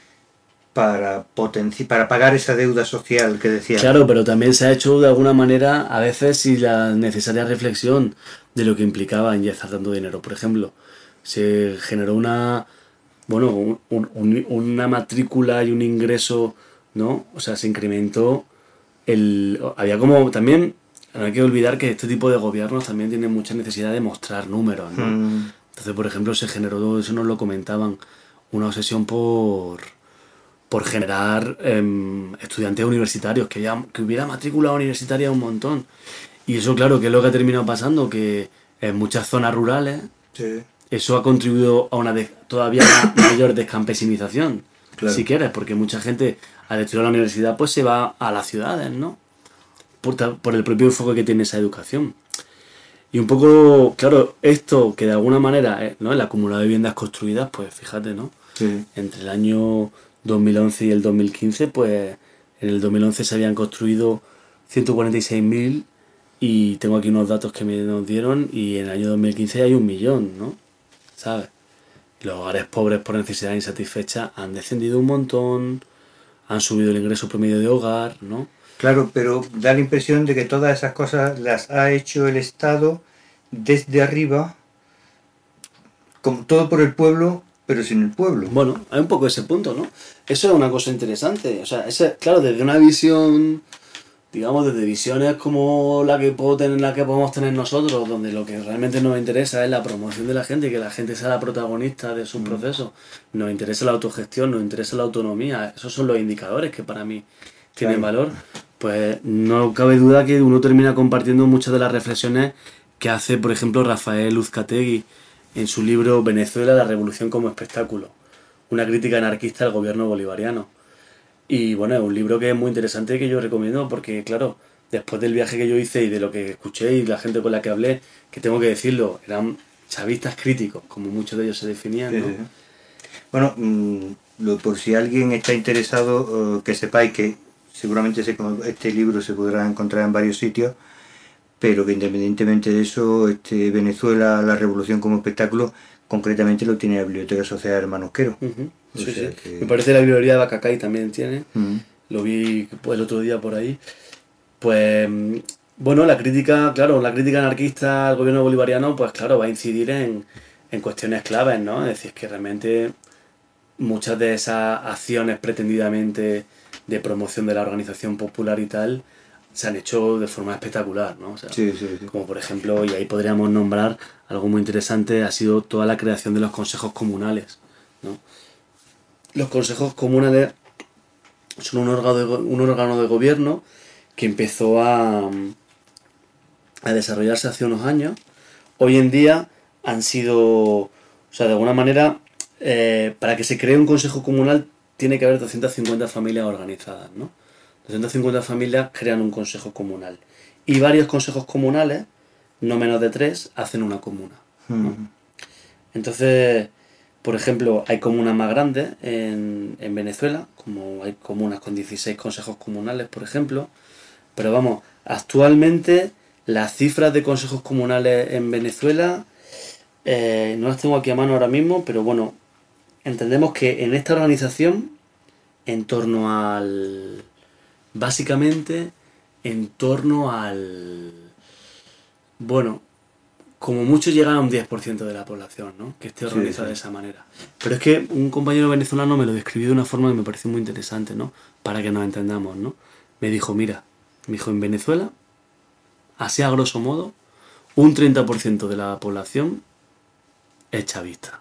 Speaker 2: para potenci- para pagar esa deuda social que decíamos.
Speaker 5: Claro, pero también se ha hecho de alguna manera, a veces, sin la necesaria reflexión de lo que implicaba inyectar tanto dinero. Por ejemplo, se generó una, bueno, un, un, una matrícula y un ingreso, ¿no? O sea, se incrementó el... Había como también... No hay que olvidar que este tipo de gobiernos también tienen mucha necesidad de mostrar números, ¿no?
Speaker 2: Mm.
Speaker 5: Entonces, por ejemplo, se generó, eso nos lo comentaban, una obsesión por... por generar eh, estudiantes universitarios, que, haya, que hubiera matrícula universitaria un montón. Y eso, claro, ¿qué es lo que ha terminado pasando? Que en muchas zonas rurales
Speaker 2: Sí.
Speaker 5: eso ha contribuido a una de, todavía mayor descampesinización,
Speaker 2: Claro.
Speaker 5: si quieres, porque mucha gente al estudiar la universidad pues se va a las ciudades, ¿no? Por, por el propio enfoque que tiene esa educación. Y un poco, claro, esto que de alguna manera, ¿no?, el acumulado de viviendas construidas, pues fíjate, ¿no?
Speaker 2: Sí.
Speaker 5: Entre el año dos mil once y el dos mil quince, pues en el dos mil once se habían construido ciento cuarenta y seis mil y tengo aquí unos datos que me nos dieron y en el año dos mil quince hay un millón, ¿no? ¿Sabes? Los hogares pobres por necesidad insatisfecha han descendido un montón, han subido el ingreso promedio de hogar, ¿no?
Speaker 2: Claro, pero da la impresión de que todas esas cosas las ha hecho el Estado desde arriba, como todo por el pueblo, pero sin el pueblo.
Speaker 5: Bueno, hay un poco ese punto, ¿no? Eso es una cosa interesante. O sea, ese, claro, desde una visión, digamos, desde visiones como la que puedo tener, la que podemos tener nosotros, donde lo que realmente nos interesa es la promoción de la gente y que la gente sea la protagonista de sus mm. procesos. Nos interesa la autogestión, nos interesa la autonomía. Esos son los indicadores que para mí tienen claro. valor. Pues no cabe duda que uno termina compartiendo muchas de las reflexiones que hace, por ejemplo, Rafael Uzcategui en su libro Venezuela, la revolución como espectáculo, una crítica anarquista al gobierno bolivariano. Y bueno, es un libro que es muy interesante y que yo recomiendo porque, claro, después del viaje que yo hice y de lo que escuché y la gente con la que hablé, que tengo que decirlo, eran chavistas críticos, como muchos de ellos se definían, ¿no?
Speaker 2: Sí, sí. Bueno, mmm, por si alguien está interesado, uh, que sepáis que seguramente este libro se podrá encontrar en varios sitios, pero que independientemente de eso, este Venezuela, la revolución como espectáculo, concretamente lo tiene la Biblioteca Social de Hermanos Quero.
Speaker 5: Uh-huh. Sí, sí.
Speaker 2: Que...
Speaker 5: Me parece que la librería de Bacacay también tiene,
Speaker 2: uh-huh.
Speaker 5: lo vi pues, el otro día por ahí. Pues, bueno, la crítica, claro, la crítica anarquista al gobierno bolivariano, pues claro, va a incidir en, en cuestiones claves, ¿no? Es decir, que realmente muchas de esas acciones pretendidamente de promoción de la organización popular y tal, se han hecho de forma espectacular, ¿no? O sea,
Speaker 2: sí, sí, sí.
Speaker 5: Como por ejemplo, y ahí podríamos nombrar algo muy interesante, ha sido toda la creación de los consejos comunales, ¿no? Los consejos comunales son un órgano de, un órgano de gobierno que empezó a, a desarrollarse hace unos años. Hoy en día han sido, o sea, de alguna manera, eh, para que se cree un consejo comunal tiene que haber doscientas cincuenta familias organizadas, ¿no? doscientas cincuenta familias crean un consejo comunal. Y varios consejos comunales, no menos de tres, hacen una comuna, ¿no? Mm. Entonces, por ejemplo, hay comunas más grandes en, en Venezuela, como hay comunas con dieciséis consejos comunales, por ejemplo. Pero vamos, actualmente las cifras de consejos comunales en Venezuela, eh, no las tengo aquí a mano ahora mismo, pero bueno, entendemos que en esta organización, en torno al... Básicamente, en torno al... Bueno, como mucho llega a un diez por ciento de la población, ¿no? Que esté organizada sí, sí. de esa manera. Pero es que un compañero venezolano me lo describió de una forma que me pareció muy interesante, ¿no? Para que nos entendamos, ¿no? Me dijo, mira, me dijo, en Venezuela, así a grosso modo, un treinta por ciento de la población es chavista.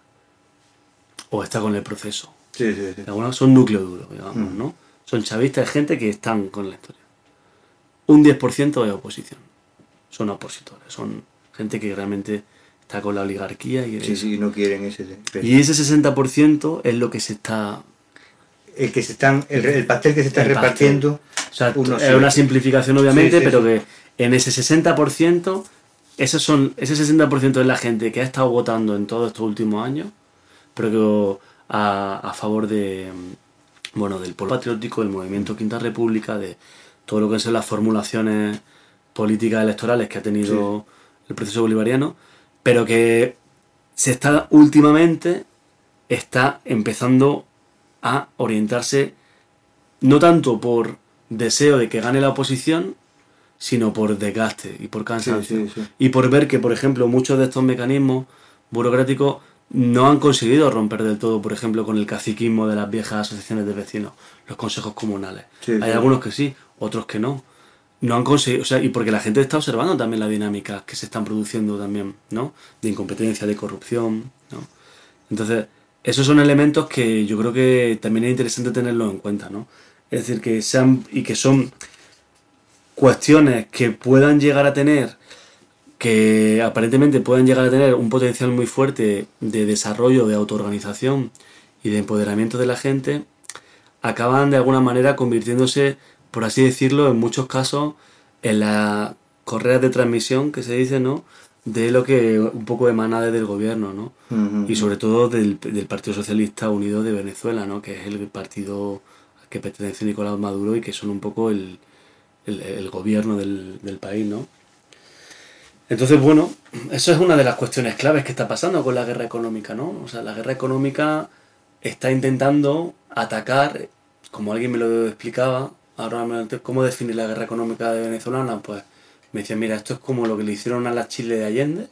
Speaker 5: O está con el proceso.
Speaker 2: Sí, sí, sí.
Speaker 5: Algunos son núcleo duro, digamos, mm. ¿no? Son chavistas, gente que están con la historia. Un diez por ciento es oposición. Son opositores, son gente que realmente está con la oligarquía. Y
Speaker 2: sí, sí, no quieren ese.
Speaker 5: Y ese sesenta por ciento es lo que se está...
Speaker 2: El que se están, el, el pastel que se está repartiendo.
Speaker 5: O sea, uno, es una simplificación obviamente, sí, sí, pero sí. que en ese sesenta por ciento, esos son, ese sesenta por ciento es la gente que ha estado votando en todos estos últimos años, pero que a, a favor de... bueno, del polo patriótico, del movimiento Quinta República, de todo lo que son las formulaciones políticas electorales que ha tenido sí. el proceso bolivariano, pero que se está últimamente está empezando a orientarse no tanto por deseo de que gane la oposición, sino por desgaste y por cansancio. Sí, sí, sí. Y por ver que, por ejemplo, muchos de estos mecanismos burocráticos no han conseguido romper del todo, por ejemplo, con el caciquismo de las viejas asociaciones de vecinos, los consejos comunales. Sí, Hay sí. algunos que sí, otros que no. No han conseguido, o sea, y porque la gente está observando también las dinámicas que se están produciendo también, ¿no? De incompetencia, de corrupción, ¿no? Entonces, esos son elementos que yo creo que también es interesante tenerlos en cuenta, ¿no? Es decir, que sean, y que son cuestiones que puedan llegar a tener, que aparentemente pueden llegar a tener un potencial muy fuerte de desarrollo, de autoorganización y de empoderamiento de la gente, acaban de alguna manera convirtiéndose, por así decirlo, en muchos casos, en las correas de transmisión que se dice, ¿no? De lo que un poco emana desde el gobierno, ¿no? Uh-huh. Y sobre todo del, del Partido Socialista Unido de Venezuela, ¿no? Que es el partido al que pertenece Nicolás Maduro y que son un poco el, el, el gobierno del, del país, ¿no? Entonces, bueno, eso es una de las cuestiones claves que está pasando con la guerra económica, ¿no? O sea, la guerra económica está intentando atacar, como alguien me lo explicaba, ahora ¿cómo definir la guerra económica de venezolana? Pues me decía, mira, esto es como lo que le hicieron a la Chile de Allende,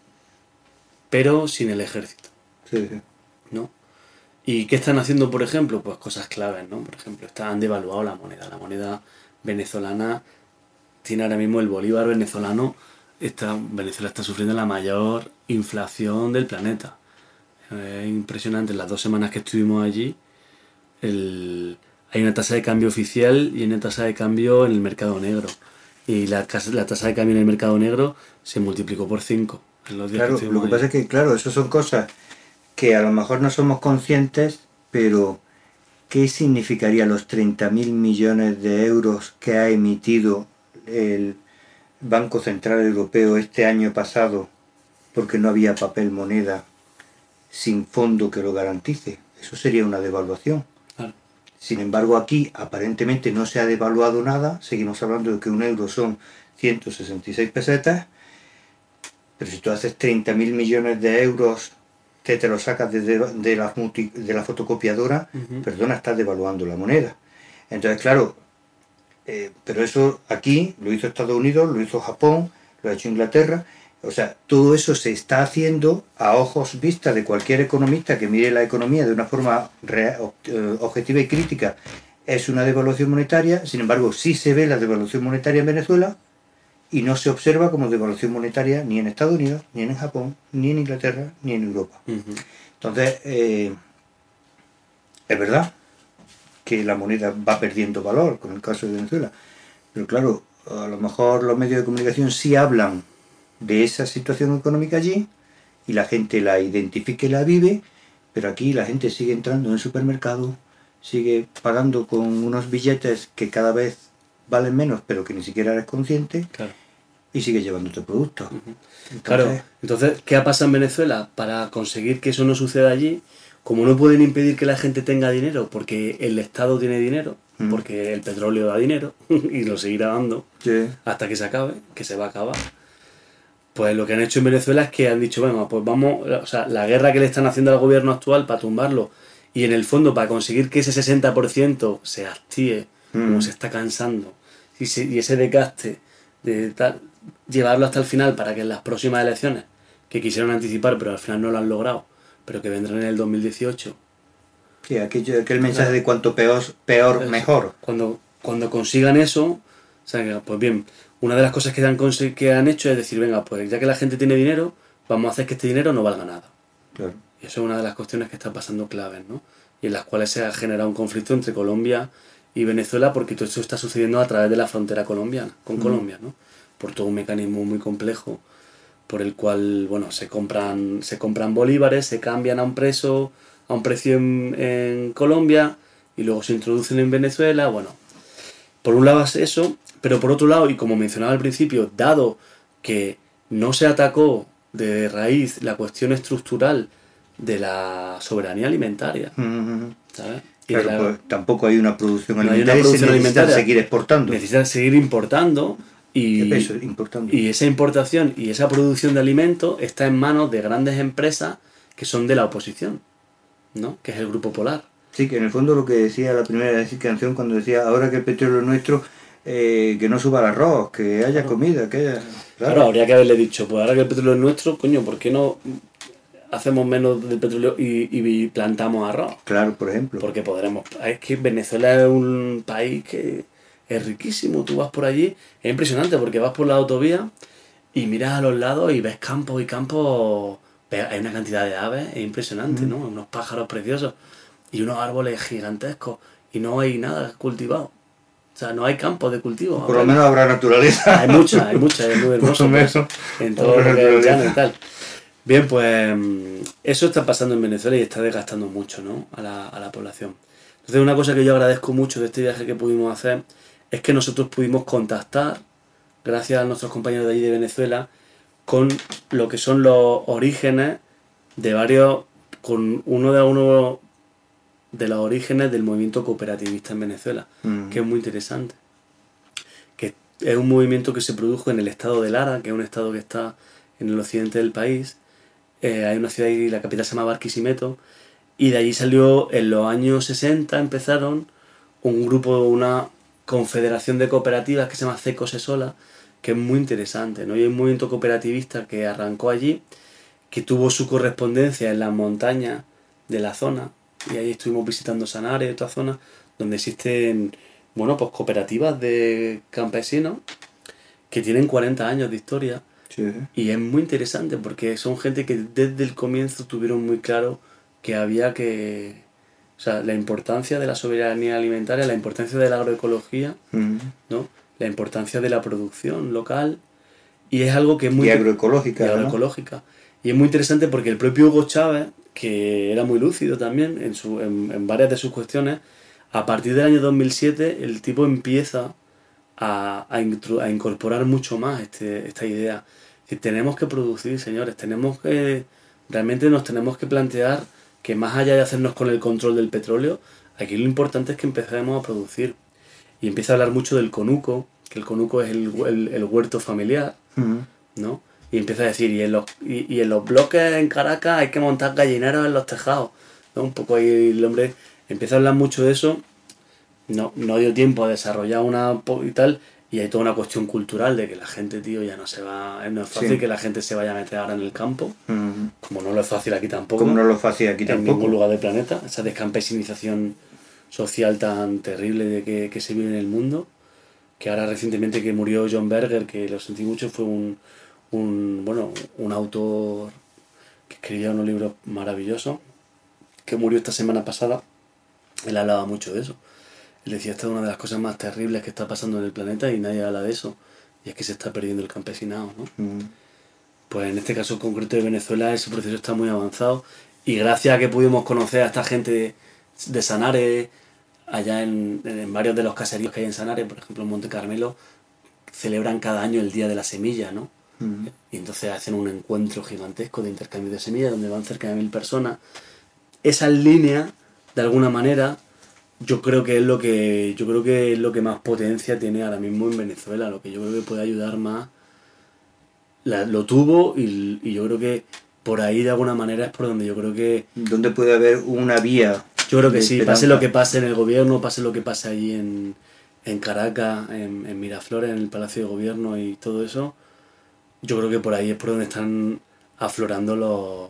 Speaker 5: pero sin el ejército.
Speaker 2: Sí, sí.
Speaker 5: ¿No? ¿Y qué están haciendo, por ejemplo? Pues cosas claves, ¿no? Por ejemplo, han devaluado la moneda. La moneda venezolana tiene ahora mismo el bolívar venezolano. Está, Venezuela está sufriendo la mayor inflación del planeta. Es impresionante. En las dos semanas que estuvimos allí, el, hay una tasa de cambio oficial y una tasa de cambio en el mercado negro. Y la, la tasa de cambio en el mercado negro se multiplicó por cinco. En los días
Speaker 2: claro,
Speaker 5: que
Speaker 2: lo que
Speaker 5: allí.
Speaker 2: pasa es que, claro, eso son cosas que a lo mejor no somos conscientes, pero ¿qué significaría los treinta mil millones de euros que ha emitido el Banco Central Europeo este año pasado porque no había papel moneda sin fondo que lo garantice? Eso sería una devaluación.
Speaker 5: Claro.
Speaker 2: Sin embargo, aquí aparentemente no se ha devaluado nada. Seguimos hablando de que un euro son ciento sesenta y seis pesetas, pero si tú haces treinta mil millones de euros que te lo sacas de, de, de, la, de la fotocopiadora, uh-huh. perdona, estás devaluando la moneda. Entonces, claro, eh, pero eso aquí lo hizo Estados Unidos, lo hizo Japón, lo ha hecho Inglaterra. O sea, todo eso se está haciendo a ojos vista de cualquier economista que mire la economía de una forma real, objetiva y crítica es una devaluación monetaria, sin embargo sí se ve la devaluación monetaria en Venezuela y no se observa como devaluación monetaria ni en Estados Unidos, ni en Japón, ni en Inglaterra, ni en Europa. Uh-huh. Entonces, eh, es verdad que la moneda va perdiendo valor, con el caso de Venezuela, pero claro, a lo mejor los medios de comunicación sí hablan de esa situación económica allí y la gente la identifica y la vive, pero aquí la gente sigue entrando en el supermercado, sigue pagando con unos billetes que cada vez valen menos, pero que ni siquiera eres consciente, claro. Y sigue llevándote productos.
Speaker 5: Uh-huh. Entonces, claro, entonces, ¿qué ha pasado en Venezuela? Para conseguir que eso no suceda allí, como no pueden impedir que la gente tenga dinero, porque el Estado tiene dinero, uh-huh. porque el petróleo da dinero, y lo seguirá dando, sí. hasta que se acabe, que se va a acabar. Pues lo que han hecho en Venezuela es que han dicho, bueno, pues vamos, o sea, la guerra que le están haciendo al gobierno actual para tumbarlo, y en el fondo para conseguir que ese sesenta por ciento se hastíe, mm. como se está cansando, y, se, y ese desgaste de tal, llevarlo hasta el final para que en las próximas elecciones, que quisieron anticipar pero al final no lo han logrado, pero que vendrán en el dos mil dieciocho.
Speaker 2: Sí, aquello, aquel mensaje claro. de cuanto peor, peor mejor.
Speaker 5: Cuando, cuando consigan eso, o sea, pues bien, una de las cosas que han, que han hecho es decir, venga, pues ya que la gente tiene dinero, vamos a hacer que este dinero no valga nada.
Speaker 2: Claro.
Speaker 5: Y eso es una de las cuestiones que está pasando claves, ¿no? Y en las cuales se ha generado un conflicto entre Colombia y Venezuela, porque todo esto está sucediendo a través de la frontera colombiana, con mm. Colombia, ¿no? Por todo un mecanismo muy complejo, por el cual, bueno, se compran, se compran bolívares, se cambian a un precio, a un precio en, en Colombia, y luego se introducen en Venezuela, bueno. Por un lado es eso, pero por otro lado, y como mencionaba al principio, dado que no se atacó de raíz la cuestión estructural de la soberanía alimentaria,
Speaker 2: mm-hmm.
Speaker 5: ¿sabes?
Speaker 2: Y claro,
Speaker 5: la,
Speaker 2: pues tampoco hay una producción
Speaker 5: no
Speaker 2: alimentaria,
Speaker 5: hay una producción
Speaker 2: se
Speaker 5: alimentaria,
Speaker 2: necesita seguir exportando.
Speaker 5: Necesitan seguir importando y,
Speaker 2: Eso, importando.
Speaker 5: y esa importación y esa producción de alimentos está en manos de grandes empresas que son de la oposición, ¿no? Que es el Grupo Polar.
Speaker 2: Sí, que en el fondo lo que decía la primera canción cuando decía ahora que el petróleo es nuestro, eh, que no suba el arroz, que haya claro. comida, que haya...
Speaker 5: Claro. claro, habría que haberle dicho, pues ahora que el petróleo es nuestro, coño, ¿por qué no hacemos menos del petróleo y, y plantamos arroz?
Speaker 2: Claro, por ejemplo.
Speaker 5: Porque podremos... Es que Venezuela es un país que es riquísimo, tú vas por allí, es impresionante porque vas por la autovía y miras a los lados y ves campos y campos, hay una cantidad de aves, es impresionante, mm. ¿no? Unos pájaros preciosos y unos árboles gigantescos y no hay nada cultivado. O sea, no hay campos de cultivo.
Speaker 2: Por lo menos habrá naturaleza.
Speaker 5: Hay mucha, hay mucha, es muy hermoso. Pues, en todo lo que es llano y tal. Bien, pues eso está pasando en Venezuela y está desgastando mucho, ¿no? a, la, a la población. Entonces una cosa que yo agradezco mucho de este viaje que pudimos hacer es que nosotros pudimos contactar, gracias a nuestros compañeros de allí de Venezuela, con lo que son los orígenes de varios, con uno de uno de los orígenes del movimiento cooperativista en Venezuela, mm. que es muy interesante. Que es un movimiento que se produjo en el estado de Lara, que es un estado que está en el occidente del país. Eh, hay una ciudad y la capital se llama Barquisimeto, y de allí salió en los años sesenta, empezaron un grupo, una confederación de cooperativas que se llama CECOSESOLA, que es muy interesante, ¿no? Y hay un movimiento cooperativista que arrancó allí, que tuvo su correspondencia en las montañas de la zona, y ahí estuvimos visitando Sanare y otras zonas donde existen, bueno, pues cooperativas de campesinos que tienen cuarenta años de historia.
Speaker 2: Sí.
Speaker 5: Y es muy interesante porque son gente que desde el comienzo tuvieron muy claro que había que... O sea, la importancia de la soberanía alimentaria, la importancia de la agroecología, uh-huh. ¿no? La importancia de la producción local, y es algo que es muy...
Speaker 2: Y agroecológica,
Speaker 5: y agroecológica. ¿No? Y es muy interesante porque el propio Hugo Chávez, que era muy lúcido también en, su, en, en varias de sus cuestiones, a partir del año dos mil siete el tipo empieza a, a, intru, a incorporar mucho más este, esta idea. Que tenemos que producir, señores, tenemos que... Realmente nos tenemos que plantear que más allá de hacernos con el control del petróleo, aquí lo importante es que empecemos a producir. Y empieza a hablar mucho del conuco, que el conuco es el, el, el huerto familiar, uh-huh. ¿no? Y empieza a decir, y en, los, y, y en los bloques en Caracas hay que montar gallineros en los tejados, ¿no? Un poco ahí el hombre empieza a hablar mucho de eso, no, no dio tiempo a desarrollar una y tal, y hay toda una cuestión cultural de que la gente, tío, ya no se va, no es fácil sí. que la gente se vaya a meter ahora en el campo, uh-huh. como no lo es fácil aquí tampoco.
Speaker 2: Como no lo es fácil aquí
Speaker 5: en
Speaker 2: tampoco.
Speaker 5: En ningún lugar del planeta, esa descampesinización social tan terrible de que, que se vive en el mundo, que ahora recientemente que murió John Berger, que lo sentí mucho, fue un, un bueno, un autor que escribía unos libros maravillosos, que murió esta semana pasada. Él hablaba mucho de eso. Él decía, esta es una de las cosas más terribles que está pasando en el planeta y nadie habla de eso, y es que se está perdiendo el campesinado, ¿no? Mm. Pues en este caso concreto de Venezuela ese proceso está muy avanzado, y gracias a que pudimos conocer a esta gente de, de Sanare, allá en, en varios de los caseríos que hay en Sanare, por ejemplo en Monte Carmelo, celebran cada año el Día de la Semilla, ¿no? Mm. Y entonces hacen un encuentro gigantesco de intercambio de semillas donde van cerca de mil personas. Esa línea, de alguna manera, yo creo que es lo que yo creo que es lo que más potencia tiene ahora mismo en Venezuela, lo que yo creo que puede ayudar más. La, lo tuvo y, y yo creo que por ahí de alguna manera es por donde yo creo que...
Speaker 2: ¿Dónde puede haber una vía?
Speaker 5: Yo creo que sí, esperanza. Pase lo que pase en el gobierno, pase lo que pase allí en, en Caracas, en, en Miraflores, en el Palacio de Gobierno y todo eso, yo creo que por ahí es por donde están aflorando los,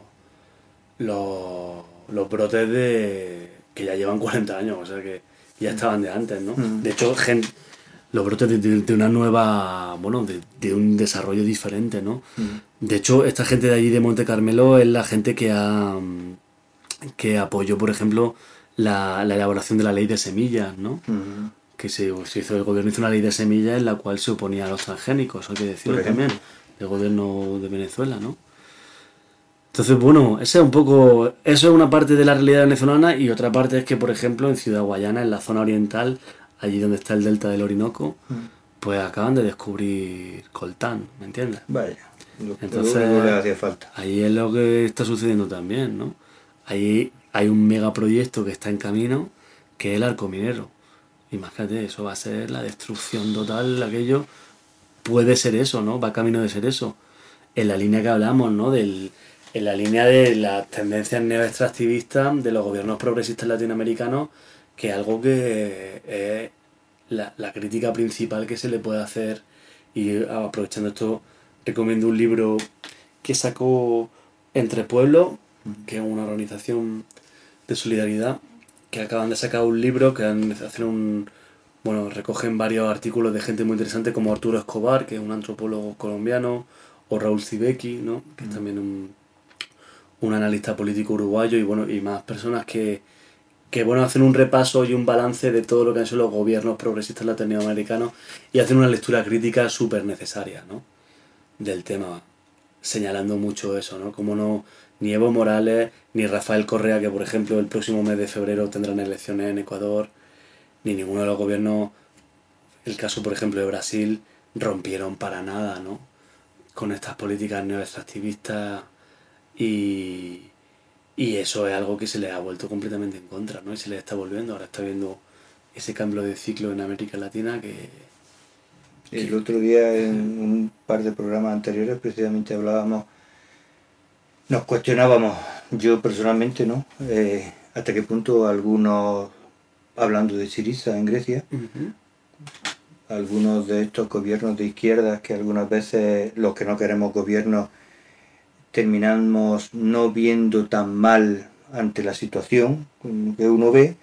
Speaker 5: los, los brotes de que ya llevan cuarenta años, o sea que ya estaban de antes, ¿no? Mm. De hecho, gente, los brotes de, de, de una nueva, bueno, de, de un desarrollo diferente, ¿no? Mm. De hecho, esta gente de allí de Monte Carmelo es la gente que ha que apoyó, por ejemplo, la, la elaboración de la ley de semillas, ¿no? Mm. Que se, se hizo, el gobierno hizo una ley de semillas en la cual se oponía a los transgénicos, hay que decirlo también, el gobierno de Venezuela, ¿no? Entonces, bueno, esa es un poco, eso es una parte de la realidad venezolana, y otra parte es que, por ejemplo, en Ciudad Guayana, en la zona oriental, allí donde está el delta del Orinoco, mm. pues acaban de descubrir coltán, ¿me entiendes?
Speaker 2: Vaya, lo,
Speaker 5: entonces
Speaker 2: lo que le hacía falta.
Speaker 5: Ahí es lo que está sucediendo también, ¿no? Ahí hay un megaproyecto que está en camino, que es el arco minero. Imagínate, eso va a ser la destrucción total, aquello puede ser eso, ¿no? Va camino de ser eso. En la línea que hablamos, ¿no? Del, en la línea de las tendencias neoextractivistas de los gobiernos progresistas latinoamericanos, que es algo que es la, la crítica principal que se le puede hacer. Y aprovechando esto, recomiendo un libro que sacó Entre Pueblos, que es una organización de solidaridad, que acaban de sacar un libro que hacen un bueno recogen varios artículos de gente muy interesante como Arturo Escobar, que es un antropólogo colombiano, o Raúl Zibeki, ¿no? Que es también un, un analista político uruguayo, y bueno y más personas que, que bueno hacen un repaso y un balance de todo lo que han sido los gobiernos progresistas latinoamericanos, y hacen una lectura crítica súper necesaria, ¿no? Del tema, señalando mucho eso, ¿no? Como no ni Evo Morales, ni Rafael Correa, que por ejemplo el próximo mes de febrero tendrán elecciones en Ecuador, ni ninguno de los gobiernos, el caso por ejemplo de Brasil, rompieron para nada, ¿no? Con estas políticas neoextractivistas, y, y eso es algo que se les ha vuelto completamente en contra, ¿no? Y se les está volviendo, ahora está viendo ese cambio de ciclo en América Latina que...
Speaker 2: que... El otro día en un par de programas anteriores precisamente hablábamos, nos cuestionábamos, yo personalmente, ¿no? Eh, hasta qué punto algunos, hablando de Syriza en Grecia, uh-huh. algunos de estos gobiernos de izquierdas, que algunas veces los que no queremos gobiernos terminamos no viendo tan mal ante la situación que uno ve,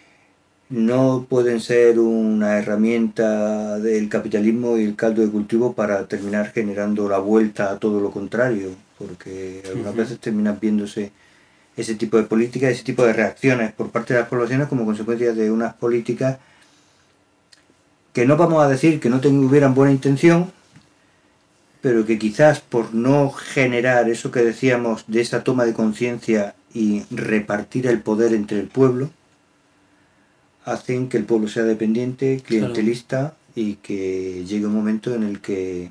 Speaker 2: no pueden ser una herramienta del capitalismo y el caldo de cultivo para terminar generando la vuelta a todo lo contrario, porque algunas uh-huh. veces terminan viéndose ese tipo de políticas, ese tipo de reacciones por parte de las poblaciones como consecuencia de unas políticas que no vamos a decir que no tuvieran buena intención, pero que quizás por no generar eso que decíamos de esa toma de conciencia y repartir el poder entre el pueblo, hacen que el pueblo sea dependiente, clientelista, claro. y que llegue un momento en el que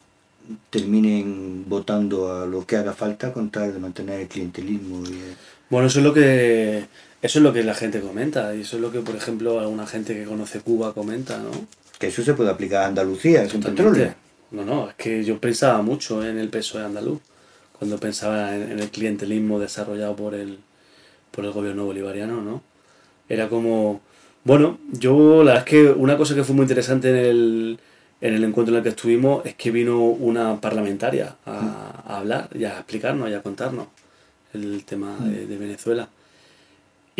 Speaker 2: terminen votando a lo que haga falta con tal de mantener el clientelismo. Y...
Speaker 5: Bueno, eso es lo que eso es lo que la gente comenta, y eso es lo que, por ejemplo, alguna gente que conoce Cuba comenta, ¿no?
Speaker 2: Que eso se puede aplicar a Andalucía, es un petróleo.
Speaker 5: No, no, es que yo pensaba mucho en el P S O E andaluz, cuando pensaba en, en el clientelismo desarrollado por el, por el gobierno bolivariano, ¿no? Era como... Bueno, yo la verdad es que una cosa que fue muy interesante en el, en el encuentro en el que estuvimos es que vino una parlamentaria a, a hablar y a explicarnos y a contarnos el tema de, de Venezuela.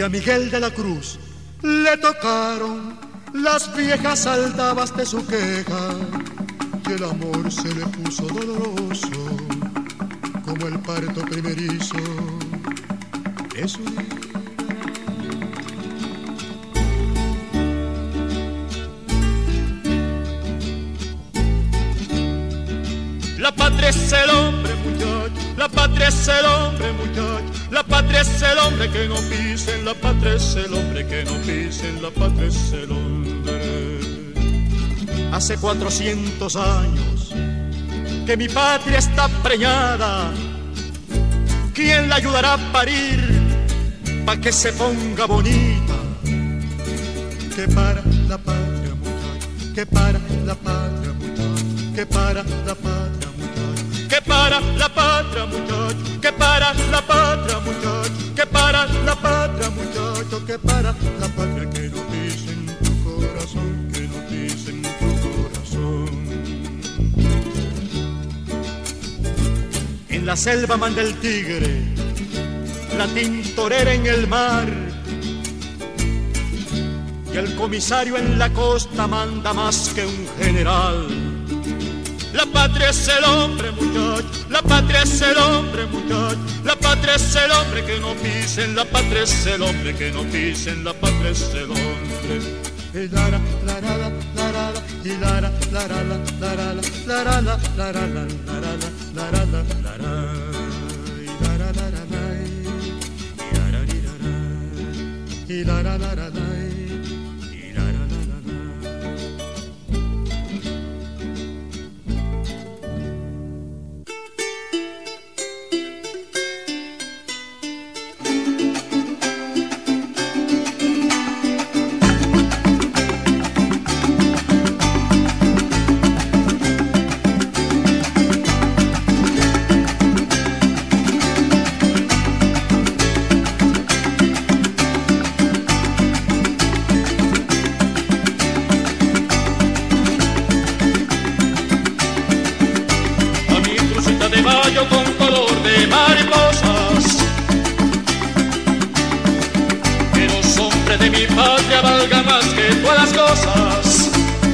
Speaker 6: y a Miguel de la Cruz le tocaron las viejas aldabas de su queja, y el amor se le puso doloroso como el parto primerizo de su vida.
Speaker 3: La patria es el hombre, muchacho, la patria es el hombre, muchacho, la patria es el hombre que no pisen, la patria es el hombre que no pisen, la patria es el hombre. Hace cuatrocientos años que mi patria está preñada, ¿quién la ayudará a parir pa' que se ponga bonita? Que para la patria, muchacho, que para la patria, muchacho, que para la patria. Que para la patria, muchacho, que para la patria, muchacho, que para la patria, muchacho, que para la patria, que no dicen tu corazón, que no dicen tu corazón. En la selva manda el tigre, la tintorera en el mar, y el comisario en la costa manda más que un general. La patria es el hombre, muchacho, la patria es el hombre, muchacho, la patria es el hombre que no pisen, la patria es el hombre que no pisen, la patria es el hombre. Y lara, lara, lara, lara, y lara, lara, lara, lara, lara, lara, lara, lara, lara, lara, y lara, lara, y lara, y lara, lara, lara. Con color de mariposas, que los hombres de mi patria valgan más que todas las cosas.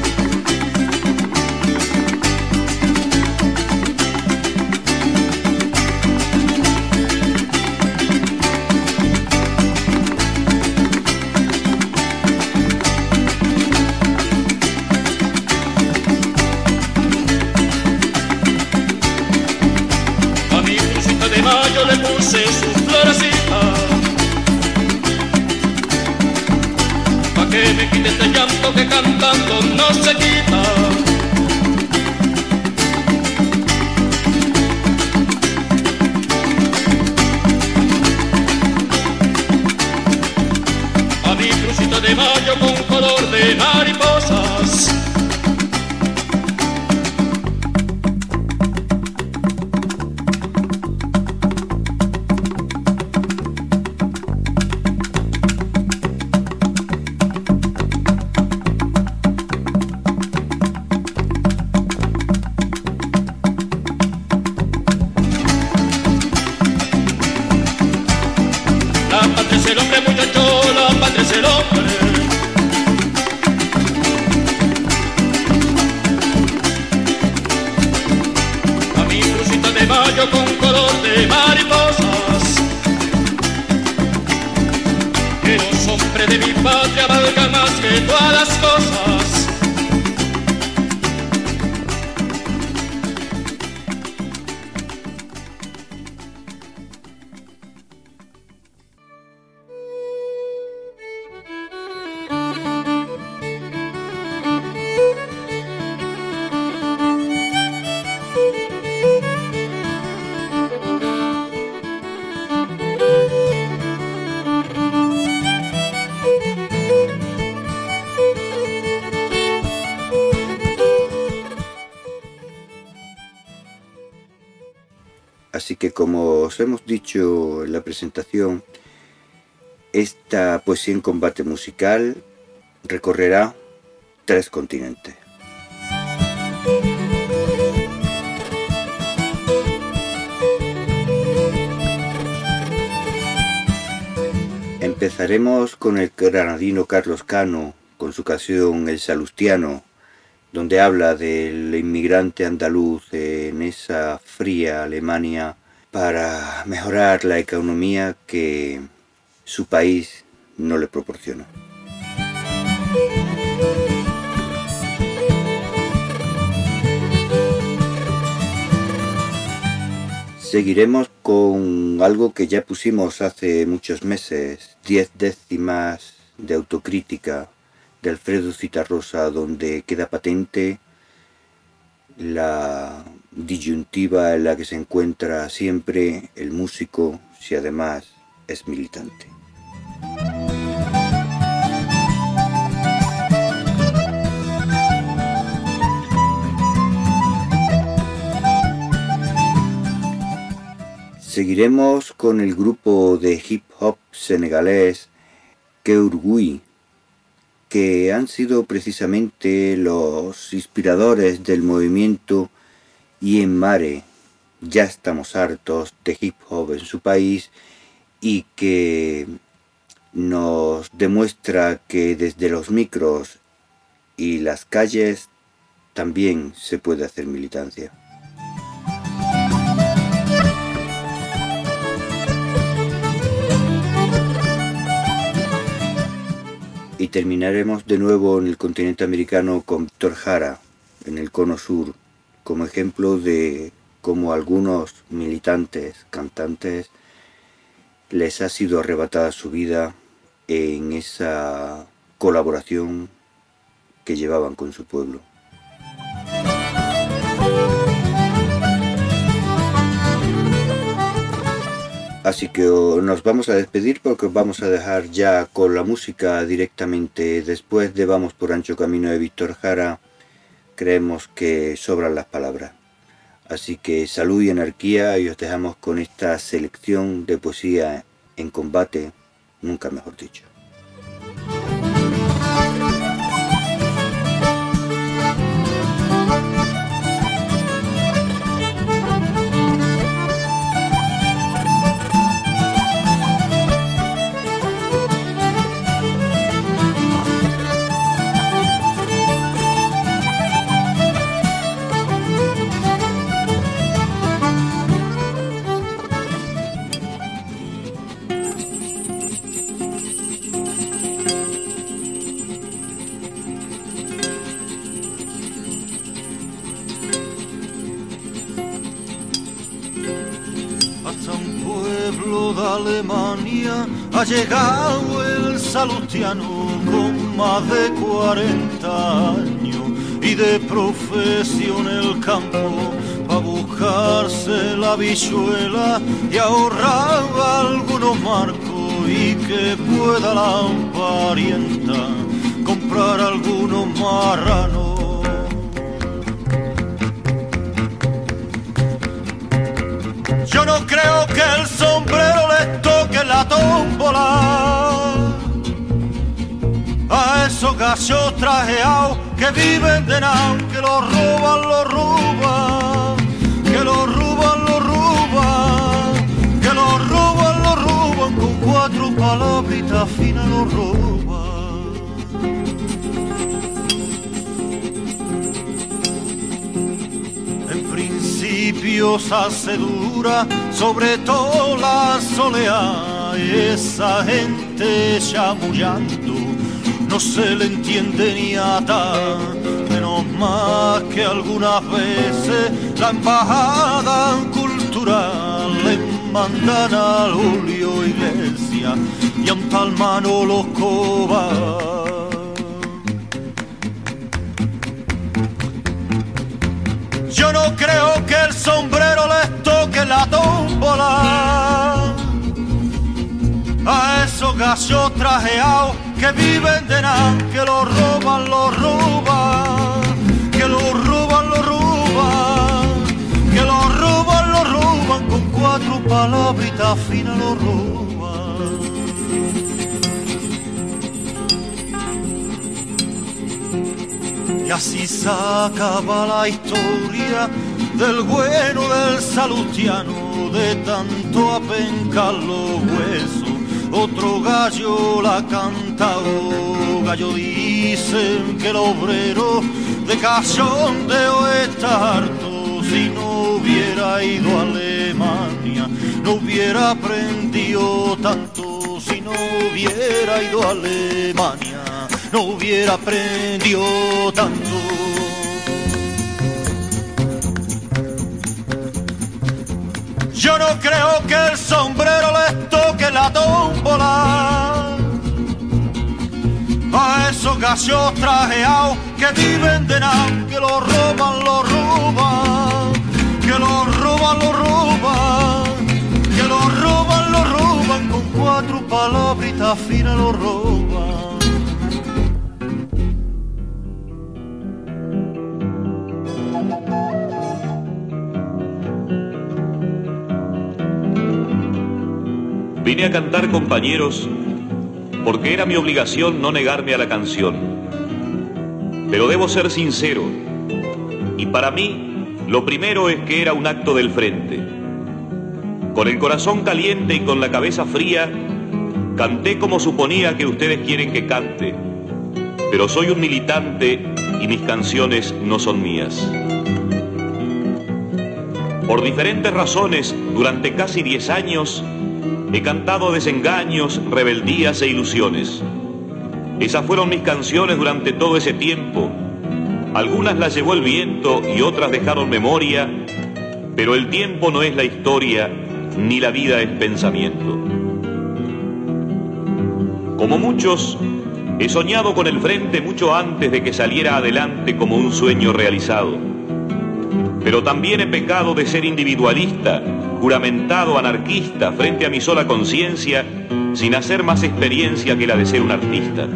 Speaker 3: Yo le puse su florecita pa' que me quite este llanto que cantando no se quita. A mi crucita de mayo con color de mariposas, el hombre, muchacho, la patria es el hombre. A mi crucita de mayo con color de mariposas, que los hombres de mi patria valgan más que todas las cosas.
Speaker 2: Así que, como os hemos dicho en la presentación, esta poesía en combate musical recorrerá tres continentes. Empezaremos con el granadino Carlos Cano, con su canción El Salustiano, donde habla del inmigrante andaluz en esa fría Alemania para mejorar la economía que su país no le proporciona. Seguiremos con algo que ya pusimos hace muchos meses, diez décimas de autocrítica de Alfredo Zitarrosa, donde queda patente la disyuntiva en la que se encuentra siempre el músico si además es militante. Seguiremos con el grupo de hip hop senegalés Keur-Gui, que han sido precisamente los inspiradores del movimiento Yen Mare, ya estamos hartos de hip hop en su país, y que nos demuestra que desde los micros y las calles también se puede hacer militancia. Y terminaremos de nuevo en el continente americano con Víctor Jara, en el Cono Sur, como ejemplo de cómo a algunos militantes, cantantes, les ha sido arrebatada su vida en esa colaboración que llevaban con su pueblo. Así que nos vamos a despedir porque os vamos a dejar ya con la música directamente. Después de Vamos por Ancho Camino de Víctor Jara, creemos que sobran las palabras. Así que salud y anarquía, y os dejamos con esta selección de poesía en combate, nunca mejor dicho.
Speaker 7: Alemania ha llegado el Salustiano con más de cuarenta años y de profesión el campo pa' buscarse la bichuela y ahorrar algunos marcos y que pueda la parienta comprar algunos marranos. Yo no creo que el sombrero le toque la tómbola a esos gallos trajeados que viven de nao, que lo roban, lo roban, que lo roban, lo roban, que lo roban, lo roban, con cuatro palabritas finas lo roban. Se hace dura, sobre todo la soleá, esa gente chamullando, no se le entiende ni ata, menos más que algunas veces la embajada cultural le mandan a Julio Iglesias y a un tal Manolo Escobar. Yo no creo que el sombrero les toque la tómbola a esos gallos trajeados que viven de nada, que lo roban, lo roban, que lo roban, lo roban, que lo roban, lo roban, con cuatro palabritas finas lo roban. Y así se acaba la historia del bueno del Salustiano, de tanto apencar los huesos, otro gallo la canta. Oh, gallo, dicen que el obrero de cachondeo está harto. Si no hubiera ido a Alemania, no hubiera aprendido tanto. Si no hubiera ido a Alemania, no hubiera aprendido tanto. Yo no creo que el sombrero les toque la tómbola a esos gallos trajeados que viven de nada, que lo roban, lo roban, que lo roban, lo roban, que lo roban, lo roban, con cuatro palabritas finas lo roban.
Speaker 1: Vine a cantar, compañeros, porque era mi obligación no negarme a la canción. Pero debo ser sincero, y para mí lo primero es que era un acto del frente. Con el corazón caliente y con la cabeza fría, canté como suponía que ustedes quieren que cante, pero soy un militante y mis canciones no son mías. Por diferentes razones, durante casi diez años, he cantado desengaños, rebeldías e ilusiones. Esas fueron mis canciones durante todo ese tiempo. Algunas las llevó el viento y otras dejaron memoria, pero el tiempo no es la historia, ni la vida es pensamiento. Como muchos, he soñado con el frente mucho antes de que saliera adelante como un sueño realizado. Pero también he pecado de ser individualista, juramentado anarquista frente a mi sola conciencia, sin hacer más experiencia que la de ser un artista.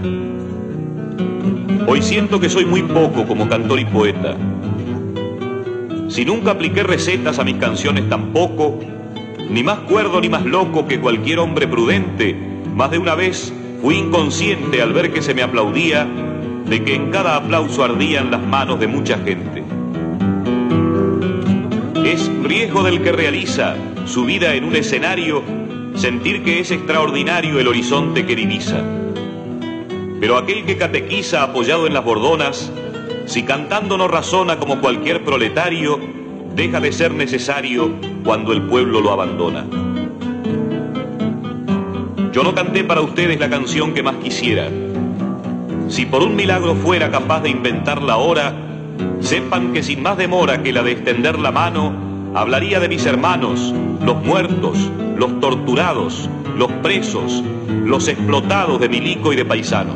Speaker 1: Hoy siento que soy muy poco como cantor y poeta. Si nunca apliqué recetas a mis canciones tampoco, ni más cuerdo ni más loco que cualquier hombre prudente, más de una vez fui inconsciente al ver que se me aplaudía, de que en cada aplauso ardían las manos de mucha gente. Es riesgo del que realiza su vida en un escenario sentir que es extraordinario el horizonte que divisa. Pero aquel que catequiza apoyado en las bordonas, si cantando no razona como cualquier proletario, deja de ser necesario cuando el pueblo lo abandona. Yo no canté para ustedes la canción que más quisiera. Si por un milagro fuera capaz de inventarla ahora, sepan que sin más demora que la de extender la mano, hablaría de mis hermanos, los muertos, los torturados, los presos, los explotados de milico y de paisano.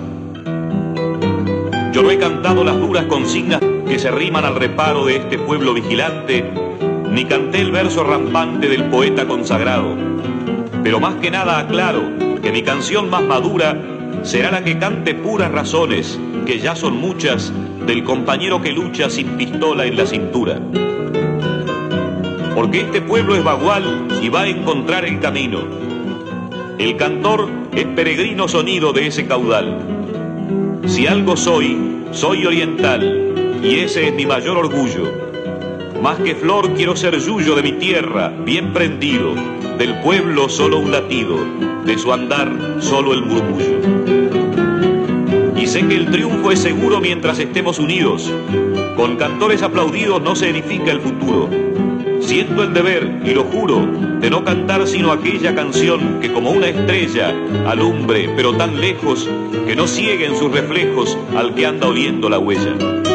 Speaker 1: Yo no he cantado las duras consignas que se riman al reparo de este pueblo vigilante, ni canté el verso rampante del poeta consagrado. Pero más que nada aclaro que mi canción más madura será la que cante puras razones, que ya son muchas, del compañero que lucha sin pistola en la cintura. Porque este pueblo es bagual y va a encontrar el camino. El cantor es peregrino sonido de ese caudal. Si algo soy, soy oriental, y ese es mi mayor orgullo. Más que flor quiero ser yuyo de mi tierra, bien prendido, del pueblo solo un latido, de su andar solo el murmullo. Y sé que el triunfo es seguro mientras estemos unidos. Con cantores aplaudidos no se edifica el futuro. Siento el deber, y lo juro, de no cantar sino aquella canción que como una estrella alumbre, pero tan lejos, que no ciegue en sus reflejos al que anda oliendo la huella.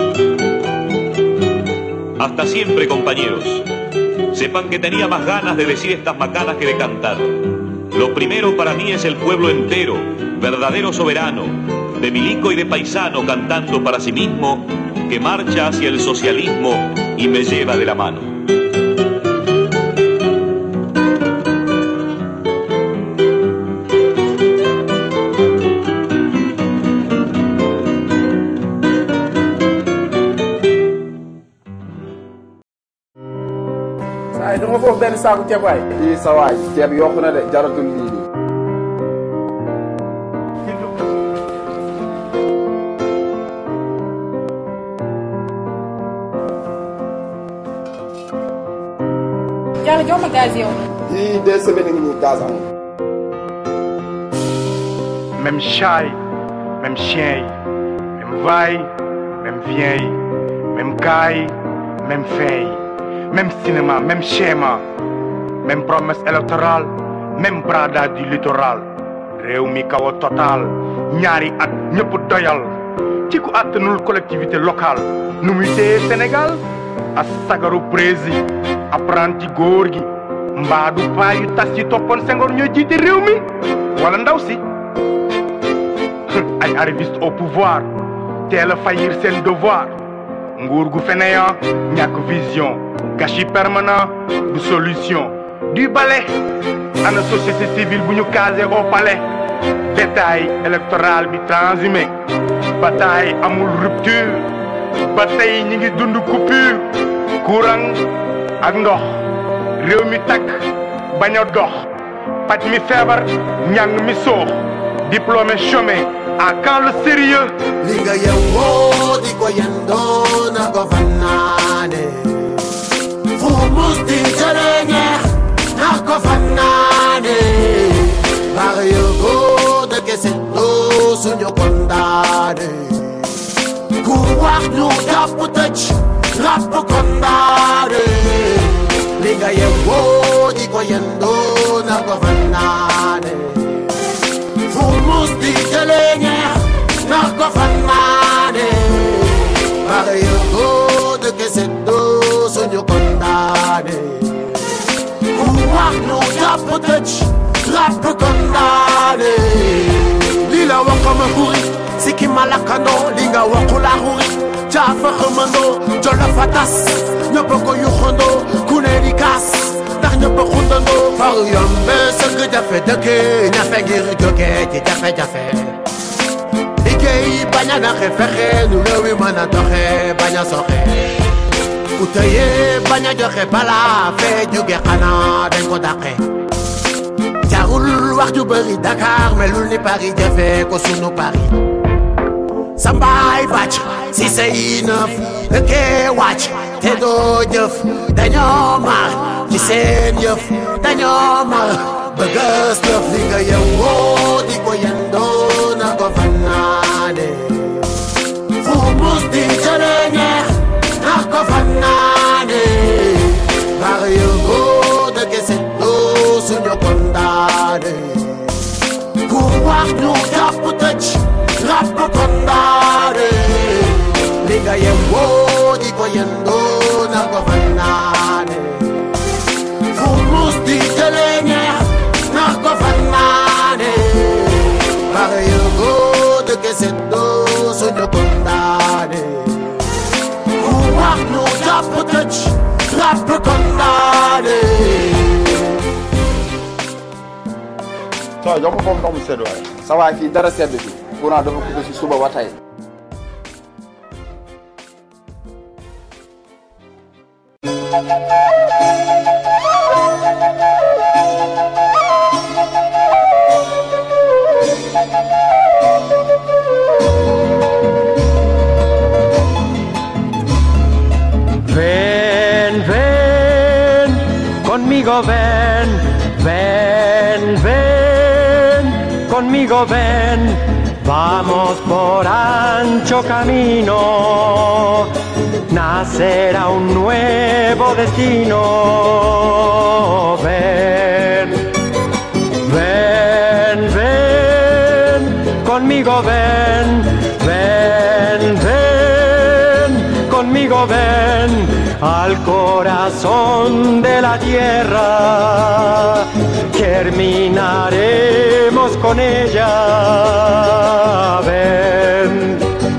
Speaker 1: Hasta siempre, compañeros. Sepan que tenía más ganas de decir estas macanas que de cantar. Lo primero para mí es el pueblo entero, verdadero soberano, de milico y de paisano cantando para sí mismo, que marcha hacia el socialismo y me lleva de la mano.
Speaker 8: dama foofu benn saaku ceeb waay. lii sa waay ceeb yokku na de jaratul lii nii.
Speaker 9: Diallo jox ma gaz yow.
Speaker 8: yii deux semaines ngi nii gaz amul.
Speaker 9: même chat yi même chien yi même va yi même vient yi même gars yi même fin yi même cinéma même schéma même promesse électorale même bradage du littoral réew mi kaw a total ñaari at ñëpp doyal ci ku àttanul collectivité locale nu muy téye Sénégal a sagaru prési apprenti góor gi mbaa du paa yu tas yi toppoon Senghor ñoo jiite réew mi wala ndaw si ay arrivistes au pouvoir teel a faillir seen devoir nguur gu fainéant ñàkk vision gâchis permanent du solution du balai ana société civile bu ñu casé au palais détail électoral bi transhumé bataille amul rupture ba tey ñi ngi dund coupure courant ak ndox réew mi takk bañ a dox paj mi feebar ñàng mi soox diplômé chômé à quand le sérieux
Speaker 10: li nga yewoo di ko yendoo na ko fannaane fu mus di jëlee ñeex na ko fannaane baax yëgoo de kese doo suñu kondaane ku wax ñu jàpp tëj ràpp kondaane li nga yewoo di ko yendoo na ko fannaane fu mus di jëlee ñeex na ko fannaane baax yëgoo de kese doo suñu kondaane ku wax ñu jàpp tëj ràpp kondaane li la waxama xuri siki malakandoo li nga waxu la xuri jaafa xamandoo jolo fa tas ñëpp ko yuxandoo ku ne di kaas ndax ñëpp xundandoo far yombe sëgg jafe dëkke ñafe ngir jóge ci jafe-jafe liggéey bañ a naxe fexe nu réew mi mën a doxe bañ a soxe ku tëye bañ a joxe balaa fee jóge xanaa dañ ko dàqe jarul wax ju bëri Dakar melul ni Paris jafe ko sunu Paris sambaay bàcc si say nëf dëkkee wàcc te doo jëf dañoo mar ci seen yëf dañoo mar bëggas lëf li nga yewoo di ko yendoo na ko fannaane fu mus di jëlee ñeex na ko fannaane bar yëgoo de kese doo suñu kondaane ku wax ñu jàpp tëj ràpp kondaane li nga yewoo di ko yendoo na ko fannaane fu mus di jëlee ñeex na ko fannaane bar yëgoo de kese doo suñu kondaane ku wax ñu jàpp tëj ràpp kondaane
Speaker 8: soo jox ko foofu ndox mu sedd waaye sa waay fii dara sedd fi courant dafa coupé si suba ba tey
Speaker 3: Ven, ven, conmigo ven, ven, ven, conmigo ven, vamos por ancho camino, nacerá un nuevo destino. Ven, ven, ven, conmigo ven, ven, ven, conmigo ven, al corazón de la tierra, germinaremos con ella. Ven,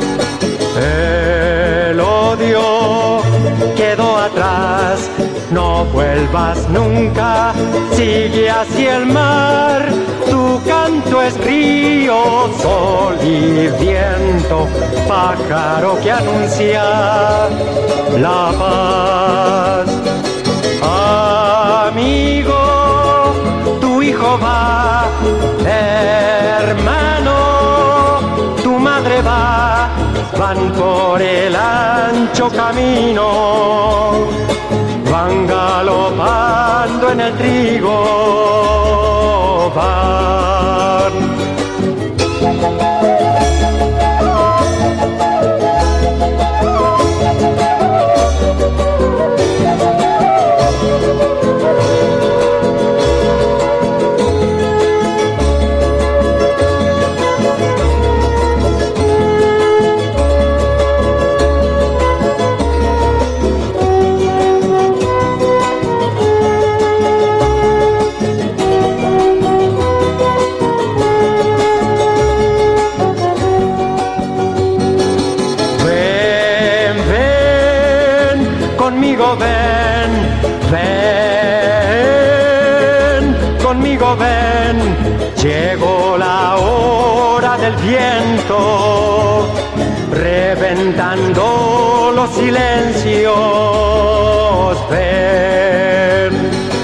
Speaker 3: el odio quedó atrás, no vuelvas nunca, sigue hacia el mar, tu canto es río, sol y viento, pájaro que anuncia la paz. Amigo, tu hijo va, hermano, tu madre va, van por el ancho camino, van galopando en el trigo, van.
Speaker 11: reventando los silencios. Ven,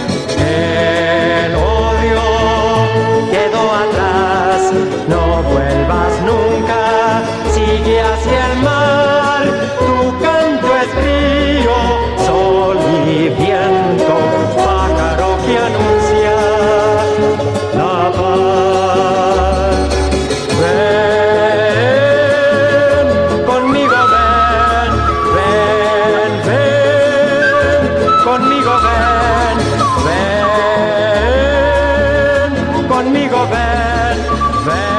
Speaker 11: el odio quedó atrás, no vuelvas nunca, sigue hacia el mar, tu canto es río, sol y viento, pájaro que anuncia la paz. Ven conmigo, ven, ven, ven, conmigo ven, ven, conmigo ven, ven.